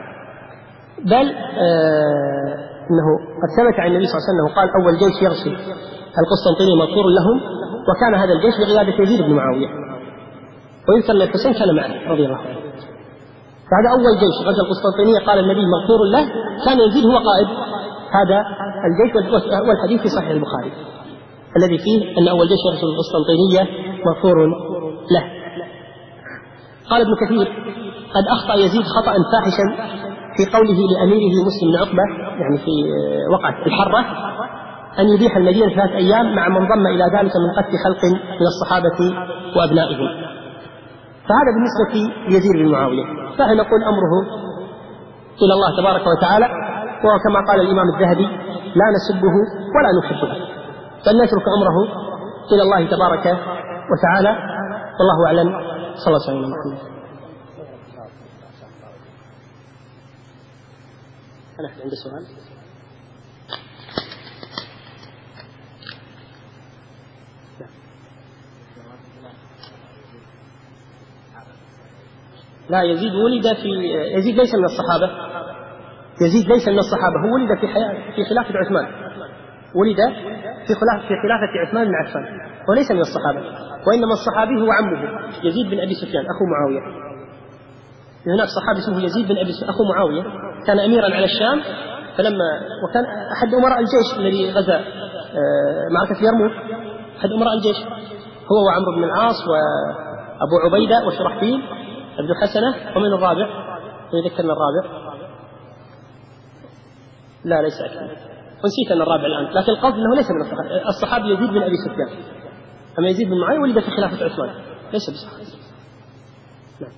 بل آه أنه قد ثبت عن النبي صلى الله عليه وسلم قال أول جيش يغزو القسطنطينية مغفور لهم، وكان هذا الجيش بقيادة يزيد بن معاوية، ويذكر أن الحسين كان معه رضي الله عنه. فهذا أول جيش غزا القسطنطينية قال النبي مغفور له، كان يزيد هو قائد هذا الجيش، والحديث في صحيح البخاري الذي فيه أن أول جيش يغزو القسطنطينية مغفور له. قال ابن كثير قد أخطأ يزيد خطأ فاحشا في قوله لأميره مسلم بن عقبة يعني في وقعة الحرة أن يبيح المدينة ثلاث أيام مع من ضم إلى ذلك من قتل خلق من الصحابة وأبنائهم. فهذا بالنسبة ليزيد بن معاوية، فنقول أمره إلى الله تبارك وتعالى، وكما قال الإمام الذهبي لا نسبه ولا نحبه، بل نترك أمره إلى الله تبارك وتعالى، والله أعلم. صلى الله عليه وسلم. أنا عندي سؤال. لا، يزيد ولد في يزيد ليس من الصحابة، يزيد ليس من الصحابة، هو ولد في حياة في خلافة عثمان، ولد في خلافة في خلافة عثمان بن عفان، وليس من الصحابة، وإنما الصحابي هو عمه يزيد بن أبي سفيان أخو معاوية. هناك صحابي اسمه يزيد بن أبي سفيان أخو معاوية، كان أميرا على الشام، فلما وكان أحد أمراء الجيش الذي غزا معركة يرموك، أحد أمراء الجيش هو وعمرو بن العاص وأبو عبيدة وشرحبيل ابن حسنة، ومن الرابع ويذكرنا الرابع لا ليس أكثر، ونسيت أن الرابع الآن، لكن القصد أنه ليس من الصحابة. الصحابي يزيد بن أبي سفيان، أما يزيد بن معاوية ولد في خلافة عثمان، ليس بصحابي. نعم.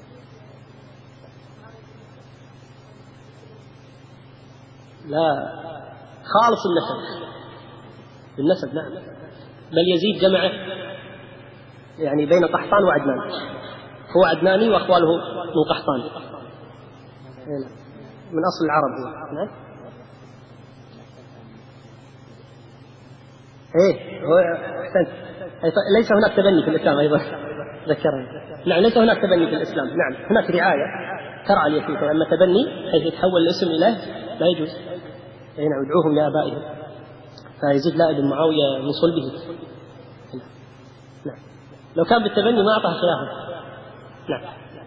لا خالص النسب، بالنسب نعم، بل يزيد جمعه يعني بين قحطان وعدنان، هو عدناني وأخواله من قحطان، من أصل العرب هو. نعم. إيه هو أحسنت، ليس هناك تبني في الإسلام أيضا ذكرني. نعم ليس هناك تبني في الإسلام، نعم هناك رعاية ترعى اليتيم، أما تبني حيث يتحول الاسم إليه لا يجوز. إيه نعم ادعوهم لآبائهم، فيزيد لا ابن معاوية من صلبه. نعم لو كان بالتبني ما أعطاه خلافه. نعم.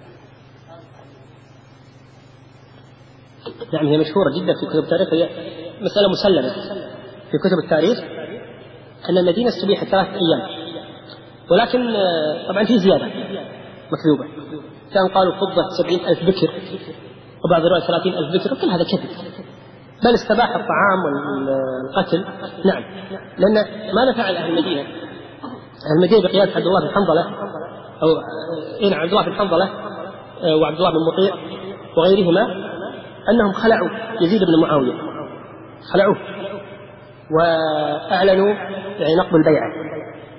نعم هي مشهورة جدا في كتب التاريخ، هي مسألة مسلمة في كتب التاريخ أن المدينة استبيحت ثلاث أيام، ولكن طبعا في زيادة مكذوبة، كان قالوا فضة سبعين ألف بكر، وبعض الرواية ثلاثين ألف بكر، وكل هذا كذب، بل استباح الطعام والقتل. نعم لأن ماذا فعل أهل المدينة؟ أهل المدينة بقيادة عبد الله بن حنظلة أو إيه عبد الله بن حنظلة وعبد الله بن مطيع وغيرهما، أنهم خلعوا يزيد بن معاوية، خلعوه وأعلنوا يعني نقض البيعة،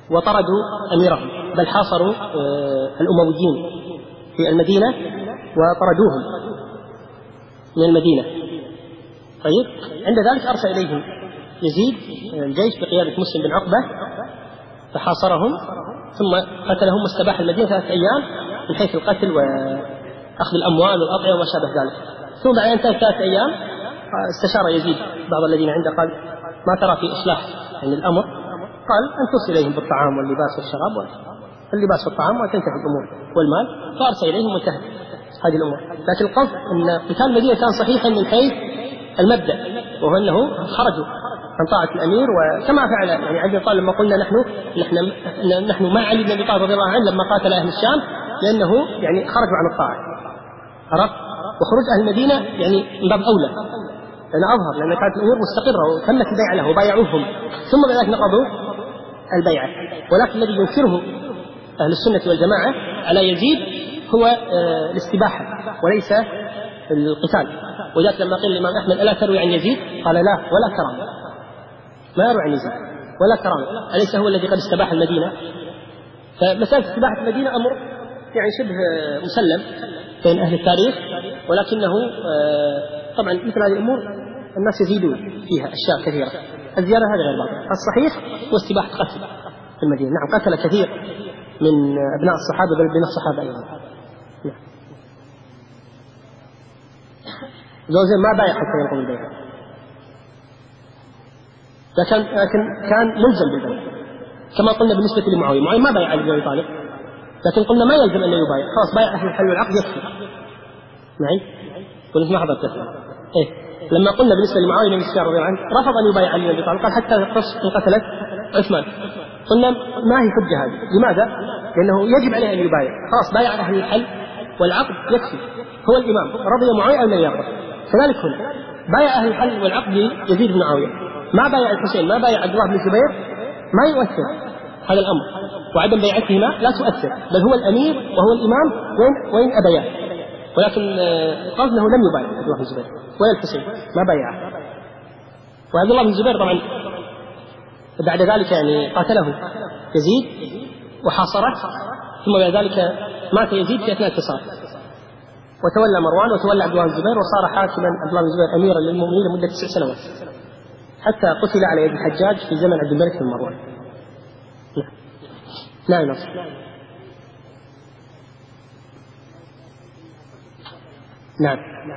وطردوا أميرهم، بل حاصروا الأمويين في المدينة وطردوهم من المدينة. طيب عند ذلك أرسل إليهم يزيد الجيش بقيادة مسلم بن عقبة فحاصرهم ثم قتلهم واستباح المدينة ثلاثة أيام من حيث القتل وأخذ الأموال والأطعمة وما شابه ذلك. ثم بعد أن انتهت ثلاثة أيام استشار يزيد بعض الذين عنده قال ما ترى في إصلاح يعني الأمر؟ قال أن تصل إليهم بالطعام واللباس والشراب واللباس والطعام وتنتهي الأمور والمال، فأرسل إليهم وانتهت هذه الأمور. لكن القصد أن قتال المدينة كان صحيحا من حيث المبدأ، وهو أنه خرجوا عن طاعة الأمير، وكما فعل يعني علي بن طالب لما قلنا نحن نحن نحن مع علي بن أبي طالب رضي الله عنه لما قاتل أهل الشام، لأنه يعني خرجوا عن الطاعة، عرفت؟ وخروج أهل المدينة يعني من باب أولى لأن أظهر، لأن كانت الأمور مستقرة وتمت البيعة له وبايعوهم ثم بعد ذلك نقضوا البيعة. ولكن الذي ينكره أهل السنة والجماعة على يزيد هو الاستباحة وليس القتال. وذلك لما قيل الإمام أحمد ألا تروي عن يزيد قال لا ولا كرامة، ما يروي عن يزيد ولا كرامة، أليس هو الذي قد استباح المدينة؟ فمسألة استباحة المدينة أمر يعني شبه مسلم بين أهل التاريخ، ولكنه طبعا مثل هذه الأمور الناس يزيدون فيها أشياء كثيرة، الزيادة هذا غير باطل. الصحيح هو استباحة قتل في المدينة. نعم قتل كثير من أبناء الصحابة بل من الصحابة أيضا. زوجين ما بايع حتى ينقض البيعة، لكن لكن كان ملزم بالبيع كما قلنا بالنسبة لمعاوية. معاوية ما بايع علي بن أبي طالب، لكن قلنا ما يلزم أن يبايع، خلاص بايع أهل الحل والعقد يكفي. معي؟ قلت ما حضرت إيه لما قلنا بالنسبة لمعاوية بن سفيان رضي الله عنه رفض أن يبايع علي بن أبي طالب، قال حتى قتلت عثمان. قلنا ما هي حجة هذه؟ لماذا؟ لأنه يجب عليه أن يبايع، خلاص بايع أهل الحل والعقد يكفي، هو الإمام رضي معاوية أو لم يرضى. كذلك هنا بايع أهل الحل والعقد يزيد بن معاوية، ما بايع الحسين ما بايع عبد الله بن الزبير، ما يؤثر هذا الأمر، وعدم بيعتهما لا تؤثر، بل هو الأمير وهو الإمام وين وين أبيان. ولكن قال أنه لم يبايع عبد الله بن الزبير ولا الحسين، ما بايعه. وعبد الله بن الزبير طبعا بعد ذلك يعني قاتله يزيد وحاصره، ثم بعد ذلك مات يزيد في أثناء الانتصار، وتولى مروان وتولى عبد الله بن الزبير، وصار حاكما عبد الله بن الزبير أميرا للمؤمنين لمدة تسع سنوات حتى قتل على يد الحجاج في زمن عبد الملك بن مروان. نعم نعم نعم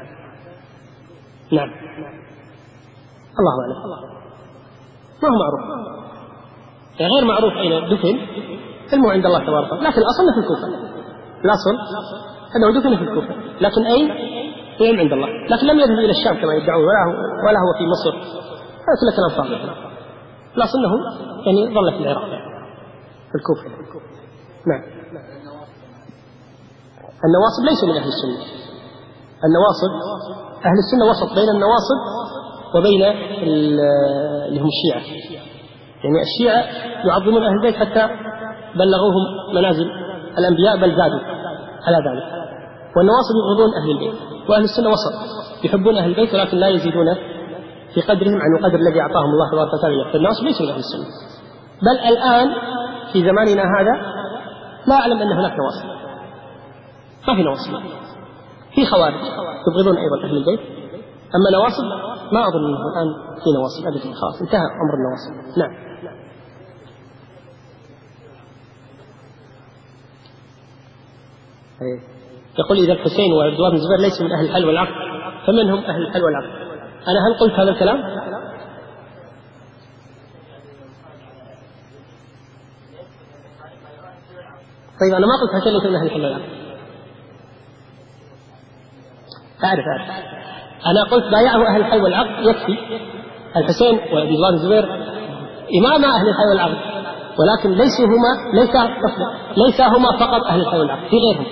نعم الله أعلم، ما هو معروف يعني غير معروف أين دفن، علمه عند الله تبارك وتعالى، لكن الأصل في الكوفة، الأصل أنه دفن في الكوفة، لكن أين علم عند الله، لكن لم يذهب إلى الشام كما يدعون ولا هو, ولا هو في مصر، هذا كله كلام فاضي. الأصل أنه يعني ظل في العراق في الكوفة. نعم النواصب ليسوا من أهل السنة، النواصب أهل السنة وسط بين النواصب وبين اللي هم الشيعة، يعني الشيعة يعظمون أهل البيت حتى بلغوهم منازل الأنبياء بل زادوا على ذلك، والنواصب يبغضون أهل البيت، وأهل السنة وسط يحبون أهل البيت ولكن لا يزيدون في قدرهم عن القدر الذي أعطاهم الله تبارك وتعالى. فالنواصب ليسوا من أهل السنة، بل الآن في زماننا هذا لا أعلم أن هناك نواصب، ما في نواصب، في خوارج يبغضون أيضا أهل البيت، أما نواصب ما أظن أنه الآن في نواصب أبدا، خلاص انتهى أمر النواصب. نعم يقول إذا الحسين وعبد الله بن الزبير ليسوا من أهل الحل والعقد فمن هم أهل الحل والعقد؟ أنا هل قلت هذا الكلام؟ طيب أنا ما قلت حسين ليسوا من أهل الحل والعقد، أعرف أعرف أنا قلت بايعه أهل الحل والعقد يكفي، الحسين وعبد الله بن الزبير إمام أهل الحل والعقد، ولكن ليسوا هما ليس ليس هما فقط أهل الحل والعقد، في غيرهم،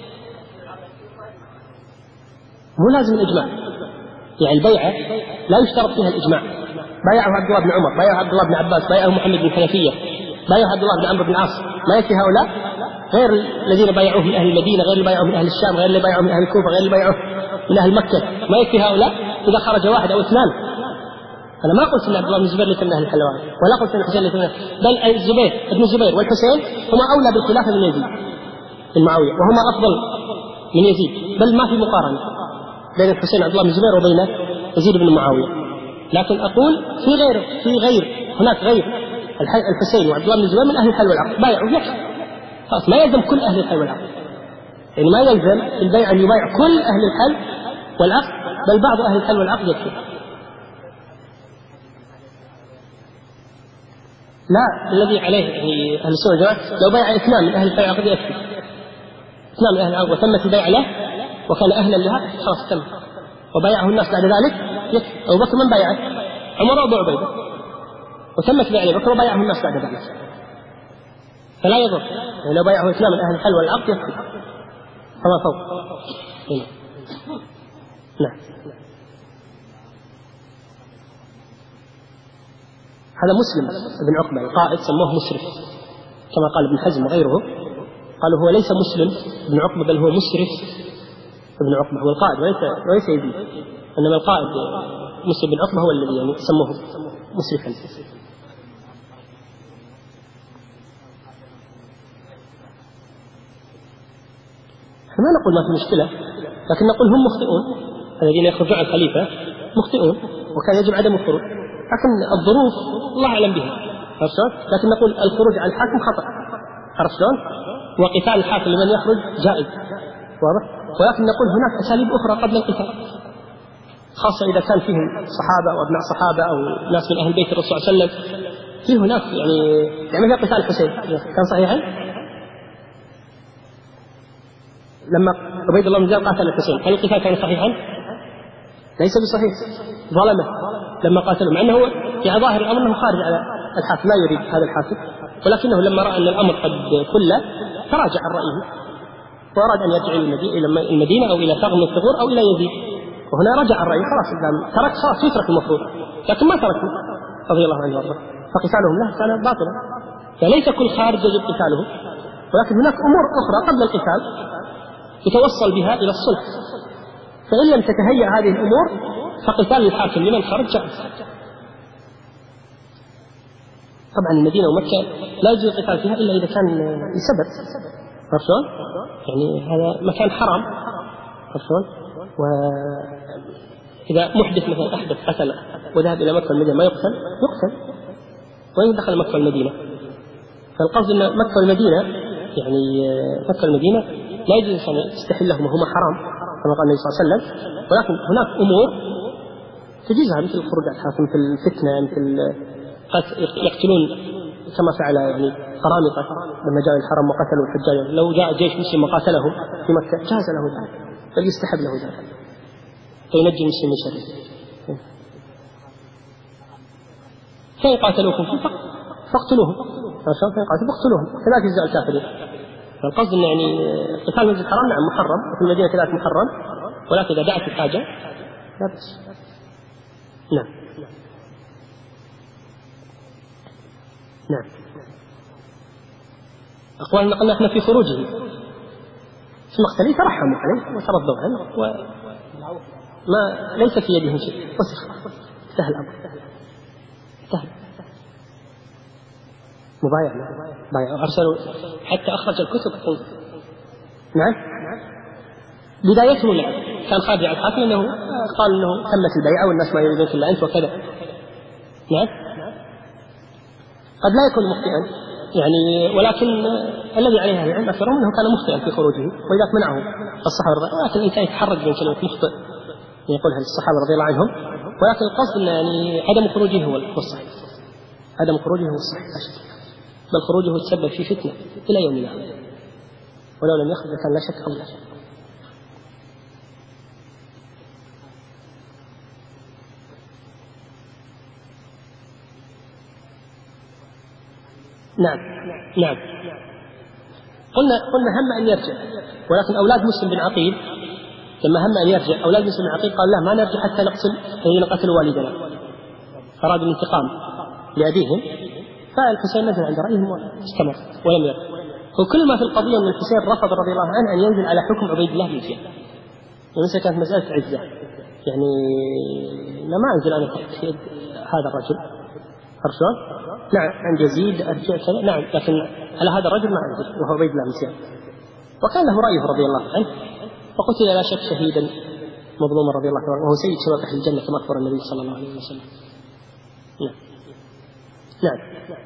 مو لازم الإجماع، يعني البيعة لا يشترط فيها الإجماع. بايعه عبد الله بن عمر، بايعه عبد الله بن عباس، بايعه محمد بن حنفية، بايعه عبد الله بن عمرو بن العاص، ما يكفي هؤلاء؟ غير الذين بايعوه من أهل المدينة، غير اللي بايعوه من أهل الشام، غير اللي بايعوه من أهل الكوفة، غير اللي بايعوه من أهل مكة، ما يكفي هؤلاء؟ إذا خرج واحد أو اثنان أنا ما قلت أن عبد الله بن الزبير ليس من أهل الحل والعقد، ولا قلت أن الحسين ليس من أهل، بل الزبير ابن الزبير والحسين هما أولى بالخلافة من يزيد بن معاوية، وهما أفضل من يزيد، بل ما في مقارنة بين الحسين عبد الله بن الزبير وبين يزيد بن معاوية. لكن أقول في غير في غير هناك غير الحسين وعبد الله بن الزبير من أهل الحل والعقد بايعوا يكفي، خلاص ما يلزم كل أهل الحل والعقد، يعني ما يلزم البيع أن يبايع كل أهل الحل والعقد، بل بعض أهل الحل والعقد يكفي. لا الذي عليه يعني أهل السنة والجماعة لو بايع اثنان من أهل الحل والعقد يكفي، اثنان من أهل العقد وتمت البيع له وكان أهلا لها خلاص تم، وبايعه الناس بعد ذلك يكفي. أبو بكر من بايعه؟ عمر وأبو عبيدة، وتمت بيع أبي بكر وبايعه الناس بعد ذلك، فلا يضر يعني لو بايعه اثنان من أهل الحل والعقد يكفي فما فوق. نعم. هذا مسلم بن عقبة القائد سموه مسرف كما قال ابن حزم وغيره، قالوا هو ليس مسلم بن عقبة بل هو مسرف ابن عقبة، هو القائد وليس وليس يزيد، انما القائد مسلم بن عقبة هو الذي يعني سموه مسرفا. احنا ما نقول ما في مشكلة، لكن نقول هم مخطئون، الذين يخرجون عن الخليفة مخطئون وكان يجب عدم الخروج، لكن الظروف الله أعلم بها، لكن نقول الخروج على الحاكم خطأ، عرفت شلون؟ وقتال الحاكم لمن يخرج جائز، واضح؟ ولكن نقول هناك أساليب أخرى قبل القتال، خاصة إذا كان فيهم صحابة أو أبناء صحابة أو ناس من أهل بيت الرسول صلى الله عليه وسلم، في هناك يعني يعني مثل قتال الحسين كان صحيحا لما عبيد الله بن زياد قاتل الحسين، هل القتال كان صحيحا؟ ليس بصحيح، ظلمه لما قاتله، مع أنه يعني ظاهر الأمر أنه خارج على الحاكم لا يريد هذا الحاكم، ولكنه لما رأى أن الأمر قد كله تراجع عن رأيه وأراد أن يرجع إلى المدينة أو إلى ثغر من الثغور أو إلى يزيد، وهنا رجع عن رأيه خلاص ترك خلاص يترك المفروض، لكن ما تركه رضي الله عنه وارضاه، فقتالهم له كان باطلا، فليس كل خارج يجب قتاله، ولكن هناك أمور أخرى قبل القتال يتوصل بها إلى الصلح، فإن لم تتهيأ هذه الأمور فقتال الحاكم لمن خرج جائز. طبعا المدينة ومكة لا يجوز القتال فيها إلا إذا كان لسبب، عرفتون؟ يعني هذا مكان حرام، عرفتون؟ وإذا محدث مثلا أحدث قتل وذهب إلى مكة والمدينة ما يقتل يقتل وإن دخل مكة والمدينة، فالقصد أن مكة والمدينة يعني مكة والمدينة لا يجوز أن يستحلهم وهما حرام كما قال النبي صلى الله عليه وسلم، ولكن هناك أمور تجيزها مثل الخروج على الحاكم، مثل الفتنة، مثل يقتلون كما فعل يعني قرامطة لما جاء الحرم وقتلوا الحجاج، لو جاء جيش مسلم وقاتلهم في مكة جاز له ذلك، بل يستحب له ذلك فينجي المسلم من شره. فإن قاتلوكم فاقتلوهم، فإن قاتلوا فاقتلوهم كذلك يجزاء الكافرين. فالقصد أن يعني قتال المسجد الحرام نعم محرم، وفي المدينة كذلك محرم، ولكن إذا دعت الحاجة لا بأس. نعم نعم. أقوال نقلنا احنا في خروجه ثم اختلف ترحموا عليه وترضوا عنه وما ليس في يدهم شيء وسخ سهل الأمر سهل مبايع بايع أرسلوا حتى أخرج الكتب. نعم بدايته لا كان خارج على الحاكم أنه قال أنه تمت البيعة والناس ما يريدون إلا أنت وكذا. نعم قد لا يكون مخطئا يعني، ولكن الذي عليه العلم أكثرهم أنه كان مخطئا في خروجه ولذلك منعه الصحابة، ولكن الإنسان يتحرج من كلمة مخطئ يقولها الصحابة رضي الله عنهم، ولكن القصد أن يعني عدم خروجه هو الصحيح، عدم خروجه هو الصحيح لا شك، بل خروجه يتسبب في فتنة إلى يومنا، ولو لم يخرج كان لا شك أولى. نعم نعم قلنا قلنا هم أن يرجع، ولكن أولاد مسلم بن عقيل لما هم أن يرجع أولاد مسلم بن عقيل قال لا ما نرجع حتى نقتل الذين قتلوا والدنا، أرادوا الانتقام لأبيهم، فالحسين نزل عند رأيهم واستمر ولم يرجع. وكل ما في القضية أن الحسين رفض رضي الله عنه أن ينزل على حكم عبيد الله بن زياد، ومثل كانت مسألة عزة يعني ما أنزل أنا هذا الرجل. أرشلون؟ نعم عند يزيد أرجع كذا، نعم، لكن على هذا الرجل ما عندي، وهو عبيد الله بن زياد، وكان له رأيه رضي الله عنه، وقتل لا شك شهيدا مظلوما رضي الله عنه، وهو سيد شباب أهل الجنة كما أخبر النبي صلى الله عليه وسلم. نعم نعم.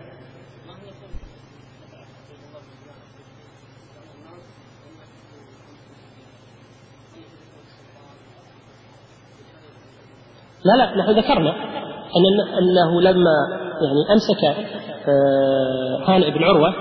لا لا نحن ذكرنا أن أنه لما يعني أمسك هانئ بن عروة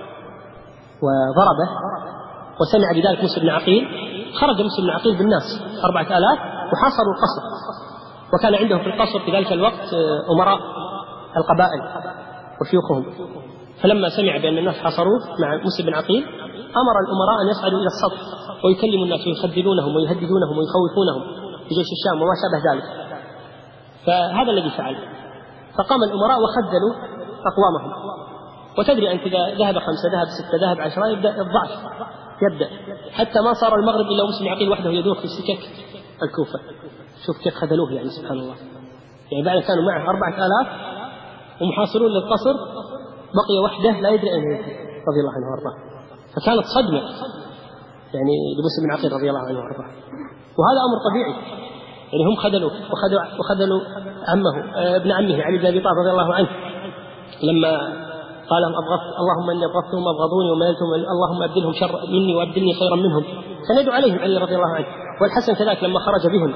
وضربه وسمع بذلك موسى بن عقيل، خرج موسى بن عقيل بالناس أربعة آلاف وحاصروا القصر، وكان عندهم في القصر في ذلك الوقت أمراء القبائل وشيوخهم، فلما سمع بأن الناس حاصروه مع موسى بن عقيل أمر الأمراء أن يصعدوا إلى السطح ويكلموا الناس ويخذلونهم ويهددونهم ويخوفونهم بجيش الشام وما شابه ذلك. فهذا الذي فعل، فقام الأمراء وخذلوا أقوامهم. وتدري أنت إذا ذهب خمسة ذهب ستة ذهب عشرة يبدأ الضعف، يبدأ حتى ما صار المغرب إلا مسلم عقيل وحده يدور في سكك الكوفة. شوف كيف خذلوه يعني سبحان الله. يعني بعد كانوا معه أربعة آلاف ومحاصرون للقصر، بقي وحده لا يدري أين يذهب رضي الله عنه وارضاه. فكانت صدمة يعني لمسلم بن عقيل رضي الله عنه وارضاه، وهذا أمر طبيعي. يعني هم خذلوا وخذلوا, وخذلوا عمه ابن عمه علي بن أبي طالب رضي الله عنه لما قال أبغض اللهم إني أبغضتهم أبغضوني وميلتهم اللهم أبدلهم شر مني وأبدلني خيرا منهم، كان يدعو عليهم علي رضي الله عنه. والحسن كذلك لما خرج بهم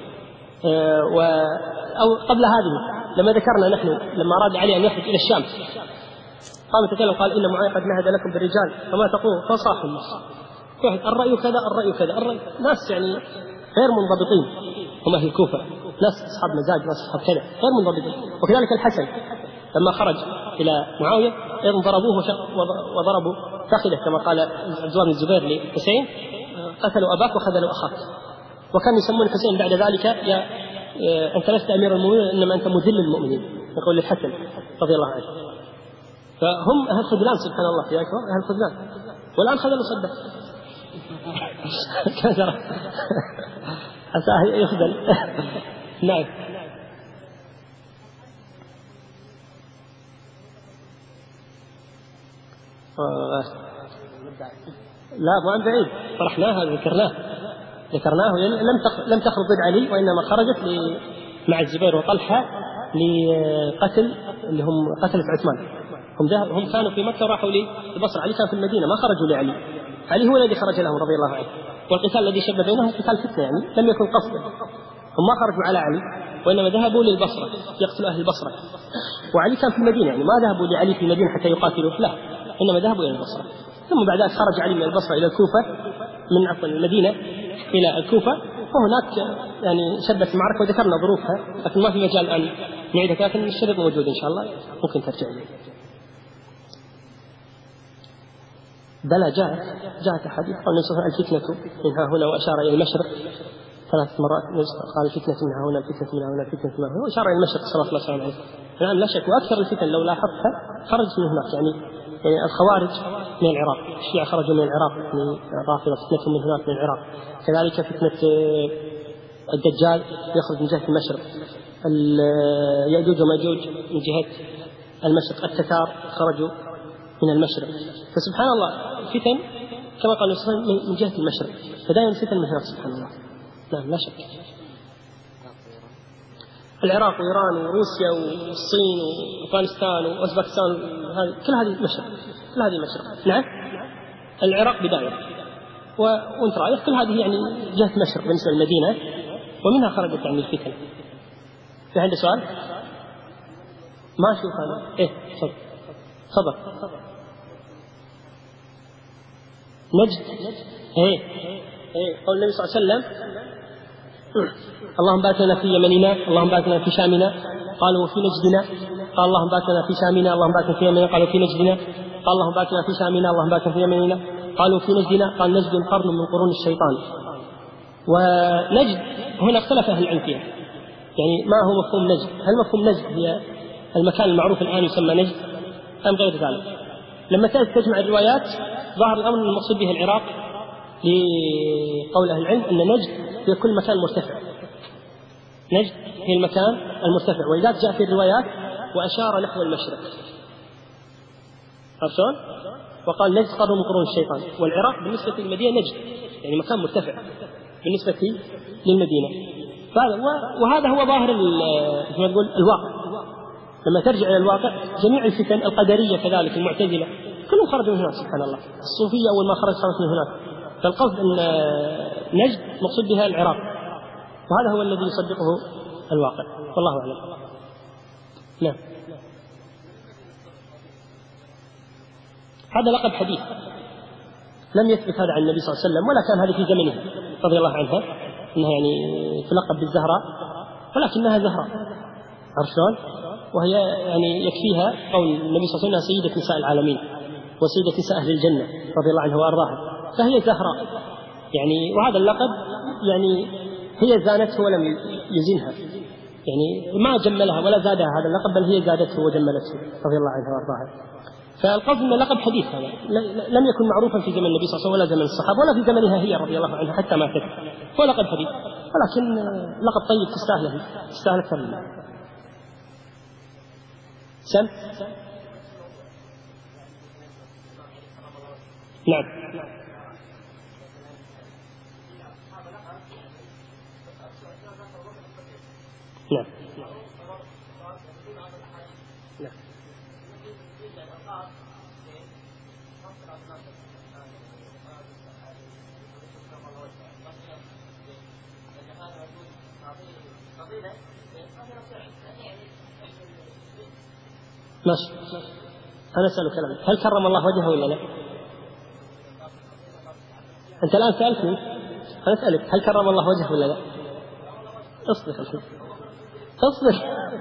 و أو قبل هذه لما ذكرنا نحن لما أراد علي أن يخرج إلى الشام قام يتكلم قال إن معاوية قد نهد لكم بالرجال فما تقول فصاحوا الناس الرأي كذا الرأي كذا الرأي ناس يعني غير منضبطين، هم أهل الكوفة ناس أصحاب مزاج ناس أصحاب كذا غير منضبطين. وكذلك الحسن لما خرج إلى معاوية أيضا ضربوه وضربوا فخذه كما قال عبد الله بن الزبير لحسين قتلوا أباك وخذلوا أخاك. وكان يسمون الحسين بعد ذلك يا أنت لست أمير المؤمنين إنما أنت مذل المؤمنين، يقول للحسن رضي الله عنه. فهم أهل خذلان سبحان الله في أكبر أهل خذلان، والآن خذلوا صدق كثرة حتى يخذل. نعم لا مو عن بعيد طرحناها ذكرناه ذكرناه لم لم تخرج ضد علي وإنما خرجت مع الزبير وطلحة لقتل اللي هم قتلة عثمان. هم هم كانوا في مكة وراحوا للبصرة، علي كان في المدينة ما خرجوا لعلي، علي هو الذي خرج لهم رضي الله عنه. والقتال الذي شب بينهم قتال فتنة يعني لم يكن قصدا، هم ما خرجوا على علي وإنما ذهبوا للبصرة يقتلوا أهل البصرة، وعلي كان في المدينة يعني ما ذهبوا لعلي في المدينة حتى يقاتلوا لا، إنما ذهبوا إلى البصرة. ثم بعد ذلك خرج علي من البصرة إلى الكوفة من عفوا المدينة إلى الكوفة، وهناك يعني شبت المعركة وذكرنا ظروفها لكن ما في مجال أن نعيدها، لكن الشريط موجود إن شاء الله ممكن ترجع إليه. بلى جاءت جاءت حديث قال النبي الفتنة منها هنا وأشار إلى المشرق ثلاث مرات، قال الفتنة منها هنا الفتنة منها هنا الفتنة منها هنا وأشار إلى المشرق صلى الله عليه وسلم. الآن لا شك وأكثر الفتن لو لاحظتها خرجت من هناك، يعني يعني الخوارج من العراق، الشيعة خرجوا من العراق من الرافضة فتنتهم من هناك من العراق، كذلك فتنة الدجال يخرج من جهة المشرق، يأجوج وماجوج من جهة المشرق، التتار خرجوا من المشرق. فسبحان الله فتن كما قال الرسول من جهة المشرق، فدائما فتن من هناك سبحان الله. نعم لا شك. العراق وإيران وروسيا والصين وأفغانستان وأوزبكستان كل هذه مشرق، كل هذه مشرق. نعم العراق بداية وأنت رأيت كل هذه يعني جهة مشرق بالنسبة للمدينة، ومنها خرجت يعني الفتن. في عندي سؤال؟ ما أشوف أنا. إيه تفضل تفضل. نجد إيه إيه قول النبي صلى الله عليه وسلم اللهم بارك لنا في يمننا اللهم بارك لنا في شامنا، قالوا في نجدنا، قال اللهم بارك لنا في شامنا اللهم بارك في يمننا، قالوا في نجدنا، قال اللهم بارك لنا في شامنا اللهم بارك في يمننا، قالوا في نجدنا، قال نجد قرن من قرون الشيطان. ونجد هنا اختلف أهل العلم فيها، يعني ما هو مفهوم نجد؟ هل مفهوم نجد هي المكان المعروف الآن يسمى نجد أم غير ذلك؟ لما تجمع الروايات ظهر الأمر المقصود به العراق لقول أهل العلم أن نجد في كل مكان مرتفع، نجد هي المكان المرتفع، ولذلك جاء في الروايات وأشار نحو المشرق، عرفتون؟ وقال نجد قرن من قرون الشيطان. والعراق بالنسبة للمدينة نجد يعني مكان مرتفع بالنسبة للمدينة. وهذا هو ظاهر كما تقول الواقع. لما ترجع إلى الواقع جميع الفتن القدرية كذلك المعتزلة كلهم خرجوا من هناك سبحان الله. الصوفية أول ما خرج خرج من هناك. فالقصد أن نجد مقصود بها العراق، وهذا هو الذي يصدقه الواقع والله أعلم. نعم. هذا لقب حديث لم يثبت هذا عن النبي صلى الله عليه وسلم، ولا كان هذه في زمنه رضي الله عنها إنها يعني تلقب بالزهراء، ولكنها زهراء عرشون، وهي يعني يكفيها قول النبي صلى الله عليه وسلم سيدة نساء العالمين وسيدة نساء أهل الجنة رضي الله عنها وأرضاها، فهي زهراء يعني. وهذا اللقب يعني هي زانته ولم يزنها، يعني ما جملها ولا زادها هذا اللقب، بل هي زادته وجملته رضي الله عنها وأرضاها. فالقصد أن لقب حديث هذا لم يكن معروفا في زمن النبي صلى الله عليه وسلم ولا زمن الصحابة ولا في زمنها هي رضي الله عنها حتى ماتت، هو لقب حديث، ولكن لقب طيب تستاهله تستاهل أكثر منه. سم نعم. نعم. نعم. ماشي. أنا أسألك كلام، هل كرم الله وجهه ولا لا؟ أنت الآن سألتني، أنا أسألك هل كرم الله وجهه ولا لا؟ اصبر اصبر اصبر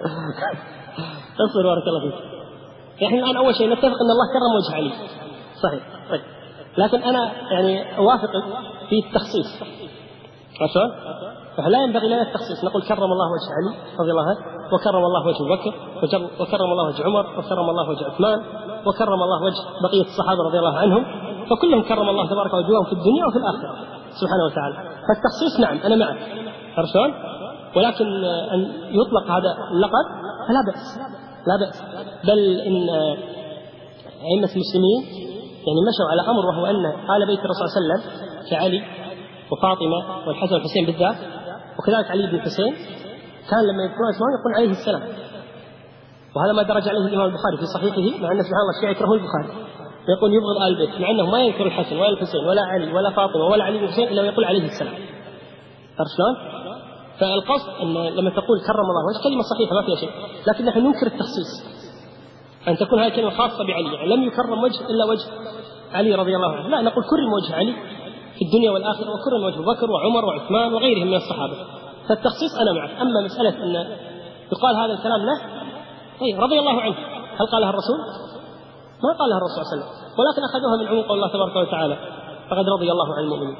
اصبر بارك الله فيك. نحن الآن أول شيء نتفق أن الله كرم وجه علي، صحيح طيب، لكن أنا يعني أوافقك في التخصيص، عشان فلا ينبغي لنا التخصيص نقول كرم الله وجه علي رضي الله عنه، وكرم الله وجه بكر، وكرم الله وجه عمر، وكرم الله وجه عثمان، وكرم الله وجه بقية الصحابة رضي الله عنهم، فكلهم كرم الله تبارك وجههم في الدنيا وفي الآخرة سبحانه وتعالى. فالتخصيص نعم أنا معك عرفان، ولكن أن يطلق هذا اللقب فلا بأس لا بأس، بل إن أئمة المسلمين يعني مشوا على أمر، وهو أن آل بيت الرسول صلى الله عليه وسلم كعلي وفاطمة والحسن والحسين بالذات، وكذلك علي بن الحسين كان لما يذكرون اسمهم يقول عليه السلام، وهذا ما درج عليه الإمام البخاري في صحيحه، مع أن سبحان الله الشيعة يكرهون البخاري يقول يبغض آل بيت، مع أنه ما يذكر الحسن ولا الحسين ولا علي ولا فاطمة ولا علي بن الحسين إلا ويقول عليه السلام. عرفت؟ فالقصد أن لما تقول كرم الله وجه كلمة صحيحة ما فيها شيء، لكن نحن ننكر التخصيص أن تكون هذه الكلمة خاصة بعلي، يعني لم يكرم وجه إلا وجه علي رضي الله عنه، لا نقول كرم وجه علي في الدنيا والآخرة، وكرم وجه بكر وعمر وعثمان وغيرهم من الصحابة. فالتخصيص أنا معك. أما مسألة أن يقال هذا الكلام له أي رضي الله عنه، هل قالها الرسول؟ ما قالها الرسول صلى الله عليه وسلم، ولكن أخذوها من عموم الله تبارك وتعالى فقد رضي الله عن المؤمنين.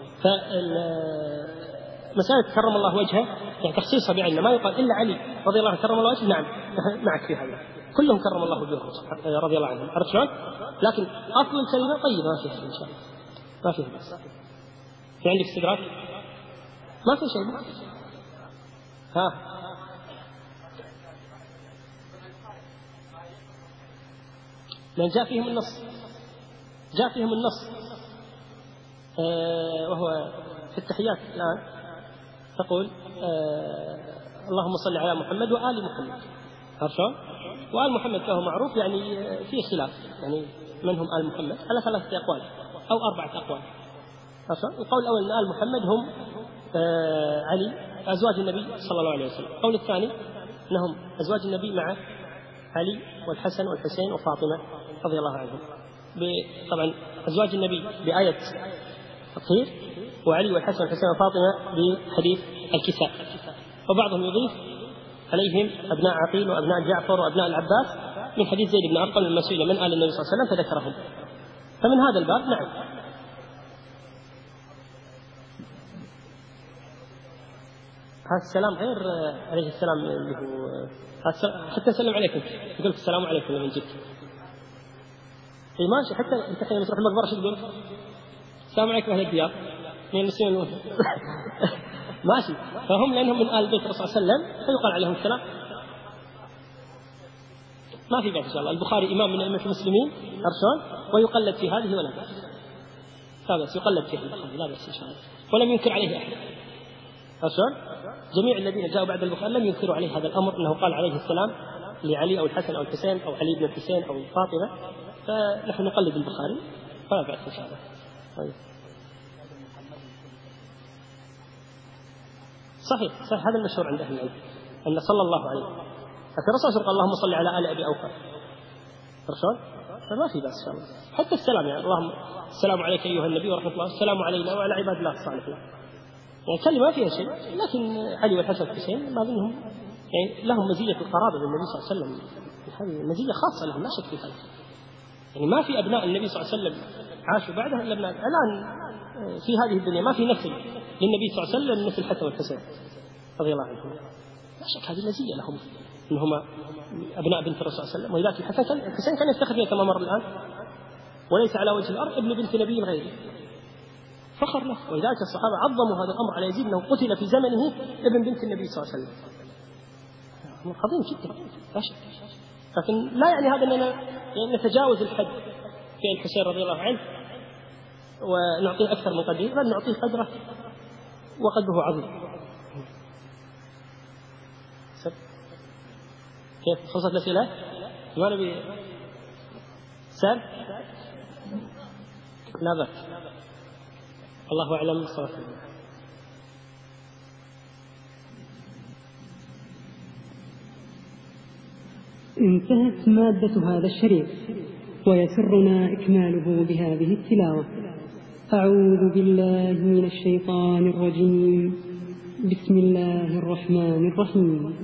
فمسألة كرم الله وجهه يعني تخصيصها بعلم، ما يقال إلا علي رضي الله عنه كرم الله وجهه، نعم معك في هذا، كلهم كرم الله وجههم رضي الله عنهم، عرفت شلون؟ لكن أصل الكلمة طيبة ما فيها إن شاء الله، ما فيها بس. في عندك استدراك؟ ما في شيء. ها لأن جاء فيهم النص، جاء فيهم النص آه وهو في التحيات الآن تقول آه اللهم صل على محمد وآل محمد، عرفون؟ وآل محمد فهو معروف يعني فيه خلاف، يعني من هم آل محمد على ثلاثة أقوال أو أربعة أقوال. القول الأول أن آل محمد هم آه علي أزواج النبي صلى الله عليه وسلم. القول الثاني أنهم أزواج النبي مع علي والحسن والحسين وفاطمة رضي الله عنهم، طبعا أزواج النبي بآية الطهير، وعلي والحسن والحسين وفاطمة بحديث الكساء. وبعضهم يضيف عليهم أبناء عقيل وأبناء جعفر وأبناء العباس من حديث زيد بن أرقم المسؤول من آل النبي صلى الله عليه وسلم فذكرهم. فمن هذا الباب نعم. هذا السلام غير عليه السلام اللي هو حتى سلم عليكم يقول السلام عليكم لمن جئت. اي ماشي، حتى انت حين تروح المقبره شو تقول؟ السلام عليكم اهل الديار من المسلمين. ماشي، فهم لأنهم من آل بيت الرسول صلى الله عليه وسلم فيقال عليهم السلام، ما في بأس إن شاء الله. البخاري إمام من أئمة المسلمين أرسل ويقلد في هذه ولا بأس، لا بأس يقلد فيه البخاري لا بأس إن شاء الله، ولم ينكر عليه أحد أرسل. جميع الذين جاءوا بعد البخاري لم ينكروا عليه هذا الأمر، أنه قال عليه السلام لعلي أو الحسن أو الحسين أو علي بن الحسين أو فاطمة، فنحن نقلد البخاري فلا بأس إن شاء الله. طيب. صحيح صحيح هذا المشهور عند أهل العلم أن صلى الله عليه وسلم، لكن الرسول قال اللهم صل على آل أبي أوفى الرسول، فما في بأس إن شاء الله. حتى السلام يعني اللهم السلام عليك أيها النبي ورحمة الله، السلام علينا وعلى عباد الله الصالحين، يعني كلمة ما فيها شيء، لكن علي والحسن والحسين ما بينهم يعني لهم مزية القرابة بالنبي صلى الله عليه وسلم، هذه مزية خاصة لهم لا شك في هذا. يعني ما في أبناء النبي صلى الله عليه وسلم عاشوا بعده إلا أبناء الآن في هذه الدنيا، ما في نسل للنبي صلى الله عليه وسلم مثل الحسن والحسين رضي الله عنهم، لا شك هذه مزية لهم إنهما أبناء بنت الرسول صلى الله عليه وسلم. ولذلك الحسن الحسين كان يفتخر به كما مر الآن، وليس على وجه الأرض ابن بنت نبي غيره، فخر له. ولذلك الصحابة عظموا هذا الأمر على يزيد أنه قتل في زمنه ابن بنت النبي صلى الله عليه وسلم، عظيم جدا لا شك. لكن لا يعني هذا أننا يعني نتجاوز الحد في الحسين رضي الله عنه ونعطيه أكثر من قدره، بل نعطيه قدره وقدره عظيم. كيف خلصت الأسئلة؟ ما نبي سأل؟ لا بأس، الله أعلم بالصواب. انتهت مادة هذا الشريط، ويسرنا إكماله بهذه التلاوة. أعوذ بالله من الشيطان الرجيم، بسم الله الرحمن الرحيم.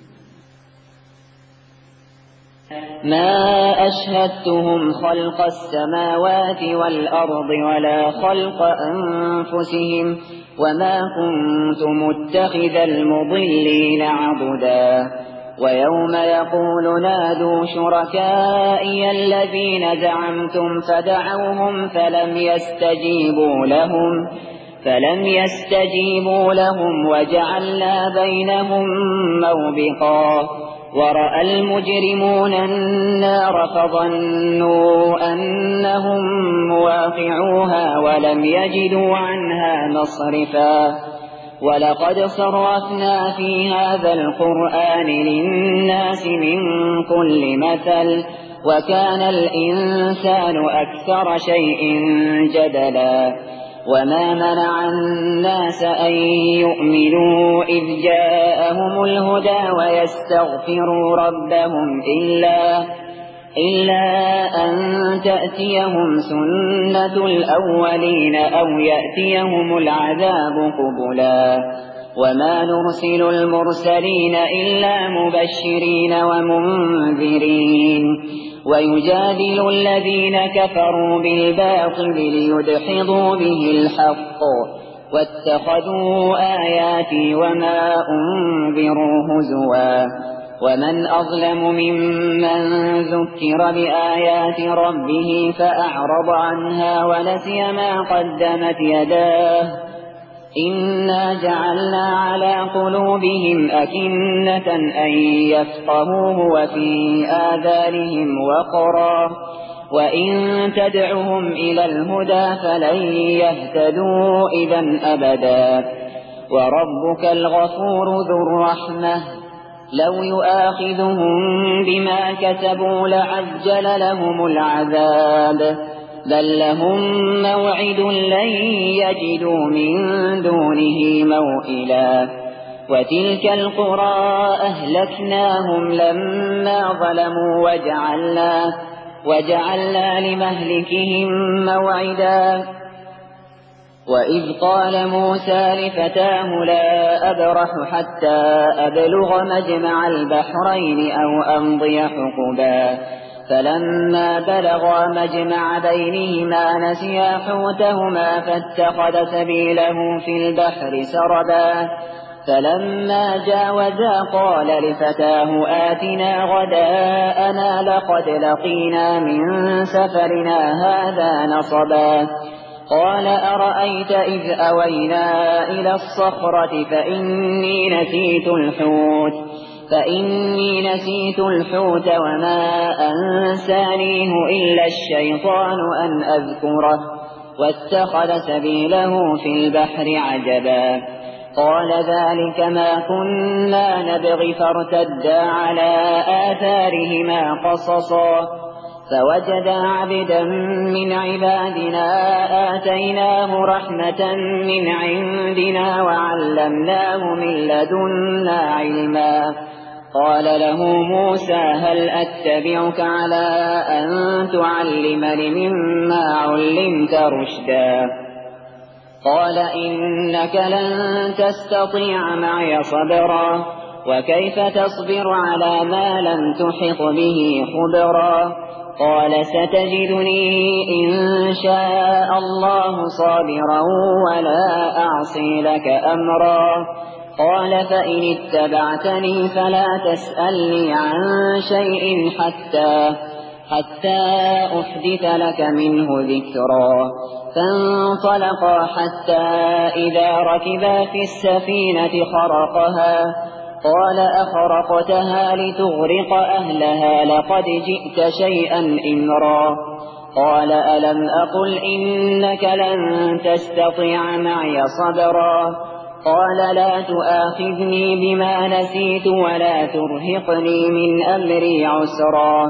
ما أشهدتهم خلق السماوات والأرض ولا خلق أنفسهم وما كنت متخذ المضلين عضدا. ويوم يقول نادوا شركائي الذين زعمتم فدعوهم فلم يستجيبوا لهم فلم يستجيبوا لهم وجعلنا بينهم موبقا. ورأى المجرمون النار فظنوا أنهم مواقعوها ولم يجدوا عنها مصرفا. ولقد صرفنا في هذا القرآن للناس من كل مثل وكان الإنسان أكثر شيء جدلا. وما منع الناس أن يؤمنوا إذ جاءهم الهدى ويستغفروا ربهم إلا إلا أن تأتيهم سنة الأولين أو يأتيهم العذاب قبلا. وما نرسل المرسلين إلا مبشرين ومنذرين ويجادل الذين كفروا بالباطل ليدحضوا به الحق واتخذوا آياتي وما أنذروا هزوا. ومن أظلم ممن ذكر بآيات ربه فأعرض عنها ونسي ما قدمت يداه إنا جعلنا على قلوبهم أكنة أن يفقهوه وفي آذانهم وقرا وإن تدعهم إلى الهدى فلن يهتدوا إذا أبدا. وربك الغفور ذو الرحمة لو يؤاخذهم بما كسبوا لعجل لهم العذاب بل لهم موعد لن يجدوا من دونه موئلا. وتلك القرى أهلكناهم لما ظلموا وجعلنا, وجعلنا لمهلكهم موعدا. وإذ قال موسى لفتاه لا أبرح حتى أبلغ مجمع البحرين أو أمضي حقبا. فلما بلغا مجمع بينهما نسيا حوتهما فاتخذ سبيله في البحر سربا. فلما جاوزا قال لفتاه آتنا غداءنا لقد لقينا من سفرنا هذا نصبا. قال أرأيت إذ أوينا إلى الصخرة فإني نسيت الحوت فإني نسيت الحوت وما أنسانيه إلا الشيطان أن أذكره واتخذ سبيله في البحر عجبا قال ذلك ما كنا نبغي فارتدا على آثارهما قصصا فوجدا عبدا من عبادنا آتيناه رحمة من عندنا وعلمناه من لدنا علما قال له موسى هل أتبعك على أن تعلمني مما علمت رشدا قال إنك لن تستطيع معي صبرا وكيف تصبر على ما لم تحط به خبرا قال ستجدني إن شاء الله صابرا ولا أعصي لك أمرا قال فإن اتبعتني فلا تسألني عن شيء حتى حتى أحدث لك منه ذكرا فانطلقا حتى إذا ركبا في السفينة خرقها قال أخرقتها لتغرق أهلها لقد جئت شيئا إمرا قال ألم أقل إنك لن تستطيع معي صبرا قال لا تؤاخذني بما نسيت ولا ترهقني من أمري عسرا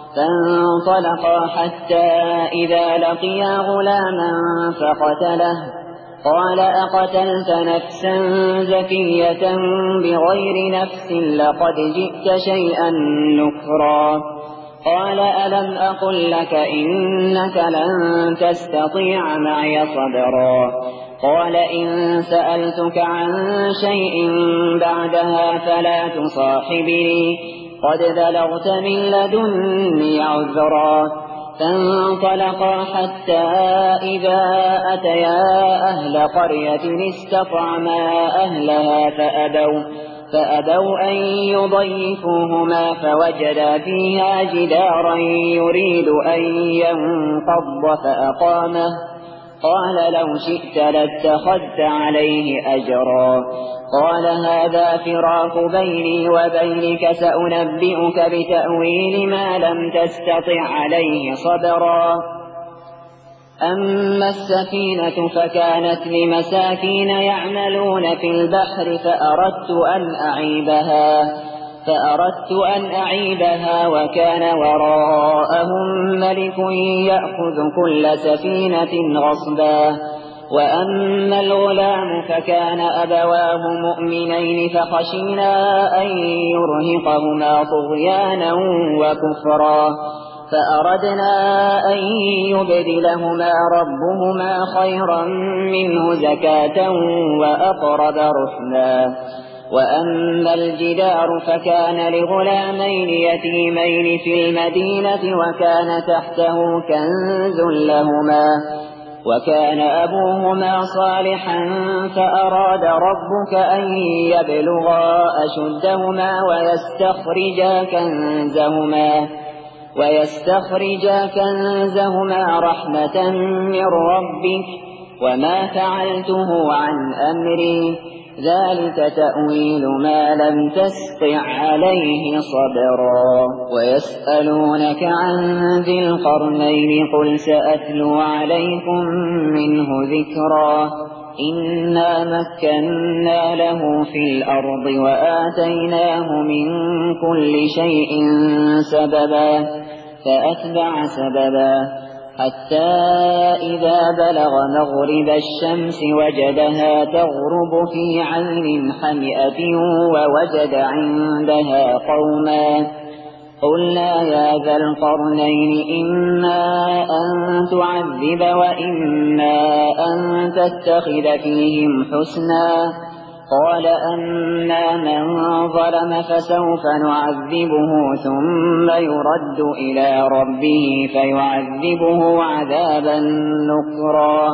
فانطلقا حتى إذا لقيا غلاما فقتله قال أقتلت نفسا زكية بغير نفس لقد جئت شيئا نكرا قال ألم أقل لك إنك لن تستطيع معي صبرا قال إن سألتك عن شيء بعدها فلا تصاحبني قد بلغت من لدني عذرا فانطلقا حتى إذا أتيا أهل قرية استطعما أهلها فأبوا, فأبوا أن يضيفوهما فوجدا فيها جدارا يريد أن ينقض فأقامه قال لو شئت لاتخذت عليه أجرا قال هذا فراق بيني وبينك سأنبئك بتأويل ما لم تستطع عليه صبرا أما السفينة فكانت لمساكين يعملون في البحر فأردت أن أعيبها فأردت أن أعيبها وكان وراءهم ملك يأخذ كل سفينة غصبا وأما الغلام فكان أبواه مؤمنين فخشينا أن يرهقهما طغيانا وكفرا فأردنا أن يبدلهما ربهما خيرا منه زكاة وأقرب رحما وأما الجدار فكان لغلامين يتيمين في المدينة وكان تحته كنز لهما وكان أبوهما صالحا فأراد ربك أن يبلغا أشدهما ويستخرجا كنزهما ويستخرجا كنزهما رحمة من ربك وما فعلته عن أمري ذلك تأويل ما لم تستطع عليه صبرا ويسألونك عن ذي القرنين قل سأتلو عليكم منه ذكرا إنا مكنا له في الأرض وآتيناه من كل شيء سببا فأتبع سببا حتى إذا بلغ مغرب الشمس وجدها تغرب في عين حمئة ووجد عندها قوما قلنا يا ذا القرنين إما أن تعذب وإما أن تتخذ فيهم حسنا قال أما من ظلم فسوف نعذبه ثم يرد إلى ربه فيعذبه عذابا نكرا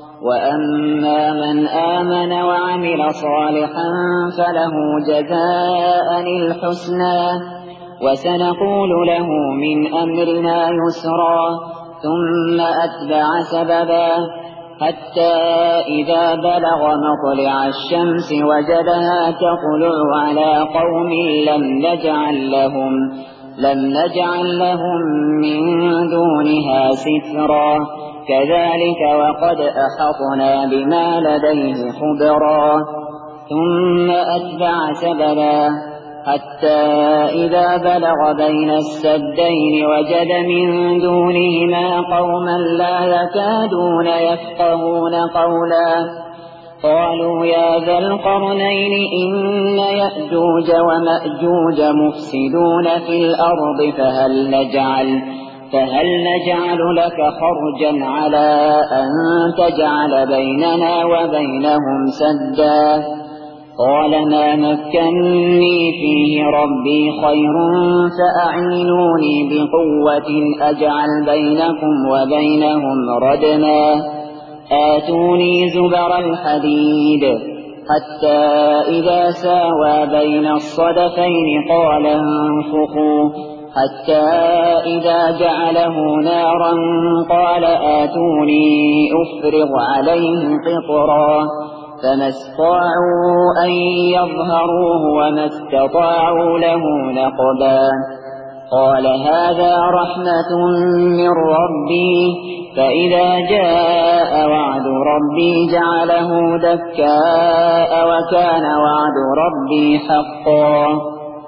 وأما من آمن وعمل صالحا فله جزاء الحسنى وسنقول له من أمرنا يسرا ثم أتبع سببا حتى إذا بلغ مطلع الشمس وجدها تطلع على قوم لم نجعل لهم لم نجعل لهم من دونها سترا كذلك وقد أحطنا بما لديه خبرا ثم أتبع سبلا حتى إذا بلغ بين السدين وجد من دونهما قوما لا يكادون يفقهون قولا قالوا يا ذا القرنين إن يأجوج ومأجوج مفسدون في الأرض فهل نجعل فهل نجعل لك خرجا على أن تجعل بيننا وبينهم سدا قال ما مكني فيه ربي خير فأعينوني بقوة أجعل بينكم وبينهم ردما آتوني زبر الحديد حتى إذا ساوى بين الصدفين قال انفخوا حتى إذا جعله نارا قال آتوني أفرغ عليه قطرا فما استطاعوا أن يظهروه وما استطاعوا له نقبا قال هذا رحمة من ربي فإذا جاء وعد ربي جعله دكاء وكان وعد ربي حقا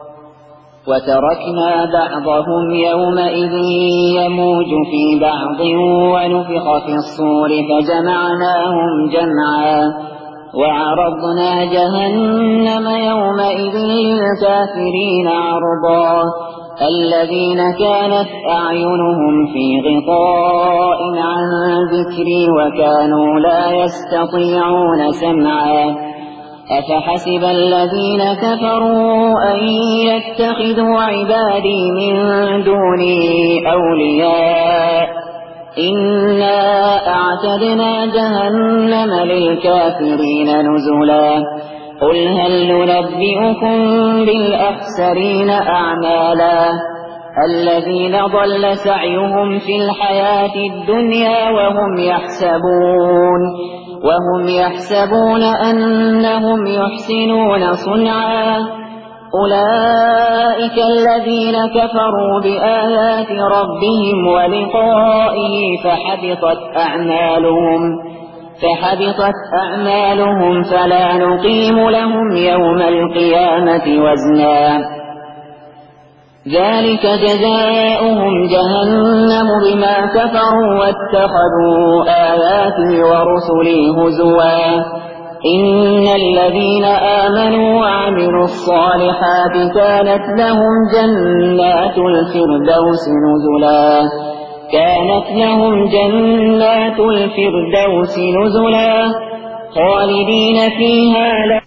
وتركنا بعضهم يومئذ يموج في بعض ونفخ في الصور فجمعناهم جمعا وعرضنا جهنم يومئذ للكافرين عرضا الذين كانت أعينهم في غطاء عن ذكري وكانوا لا يستطيعون سمعا أفحسب الذين كفروا أن يتخذوا عبادي من دوني أولياء إنا أعتدنا جهنم للكافرين نزلا قل هل ننبئكم بالأخسرين أعمالا الذين ضل سعيهم في الحياة الدنيا وهم يحسبون وهم يحسبون أنهم يحسنون صنعا أولئك الذين كفروا بآيات ربهم ولقائه فحبطت أعمالهم فحبطت أعمالهم فلا نقيم لهم يوم القيامة وزنا ذلك جزاؤهم جهنم بما كفروا واتخذوا آياتي ورسلي هزوا إن الذين آمنوا وعملوا الصالحات كانت لهم جنات الفردوس نزلا كانت لهم جنات الفردوس نزلا خالدين فيها لا